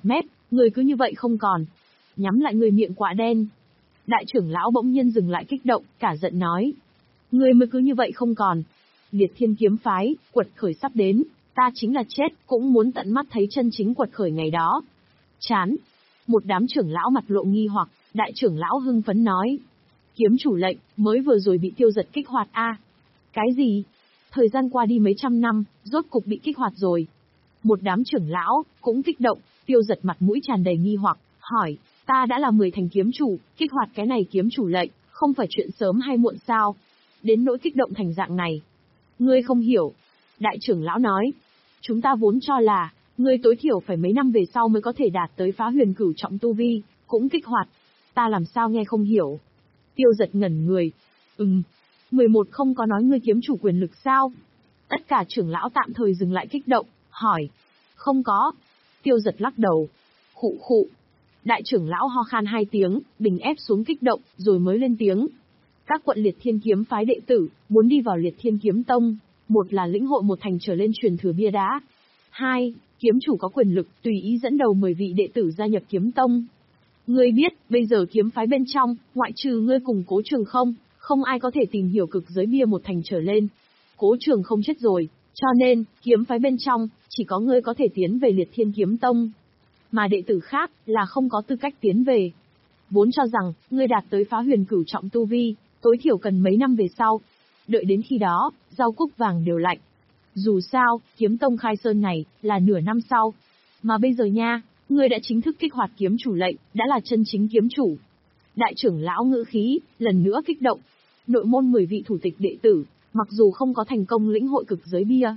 Người cứ như vậy không còn. Nhắm lại người miệng quạ đen. Đại trưởng lão bỗng nhiên dừng lại kích động, cả giận nói. Người mới cứ như vậy không còn. Liệt Thiên kiếm phái, quật khởi sắp đến, ta chính là chết, cũng muốn tận mắt thấy chân chính quật khởi ngày đó. Chán. Một đám trưởng lão mặt lộ nghi hoặc, đại trưởng lão hưng phấn nói. Kiếm chủ lệnh, mới vừa rồi bị Tiêu Giật kích hoạt a. Cái gì? Thời gian qua đi mấy trăm năm, rốt cục bị kích hoạt rồi. Một đám trưởng lão, cũng kích động, Tiêu Giật mặt mũi tràn đầy nghi hoặc, hỏi, ta đã là mười thành kiếm chủ, kích hoạt cái này kiếm chủ lệnh, không phải chuyện sớm hay muộn sao? Đến nỗi kích động thành dạng này. Ngươi không hiểu. Đại trưởng lão nói, chúng ta vốn cho là, ngươi tối thiểu phải mấy năm về sau mới có thể đạt tới phá huyền cửu trọng tu vi, cũng kích hoạt. Ta làm sao nghe không hiểu? Tiêu Giật ngẩn người. Ừm, mười một không có nói ngươi kiếm chủ quyền lực sao? Tất cả trưởng lão tạm thời dừng lại kích động, hỏi. Không có. Tiêu Giật lắc đầu. Khụ khụ. Đại trưởng lão ho khan hai tiếng, bình ép xuống kích động, rồi mới lên tiếng. Các quận Liệt Thiên kiếm phái đệ tử, muốn đi vào Liệt Thiên kiếm tông, một là lĩnh hội một thành trở lên truyền thừa bia đá. Hai, kiếm chủ có quyền lực tùy ý dẫn đầu mười vị đệ tử gia nhập kiếm tông. Ngươi biết, bây giờ kiếm phái bên trong, ngoại trừ ngươi cùng Cố Trường không, không ai có thể tìm hiểu cực giới bia một thành trở lên. Cố Trường không chết rồi, cho nên, kiếm phái bên trong, chỉ có ngươi có thể tiến về Liệt Thiên kiếm tông. Mà đệ tử khác, là không có tư cách tiến về. Vốn cho rằng, ngươi đạt tới phá huyền cửu trọng tu vi, tối thiểu cần mấy năm về sau. Đợi đến khi đó, rau cúc vàng đều lạnh. Dù sao, kiếm tông khai sơn này, là nửa năm sau. Mà bây giờ nha, ngươi đã chính thức kích hoạt kiếm chủ lệnh, đã là chân chính kiếm chủ. Đại trưởng lão ngữ khí, lần nữa kích động. Nội môn mười vị thủ tịch đệ tử, mặc dù không có thành công lĩnh hội cực giới bia,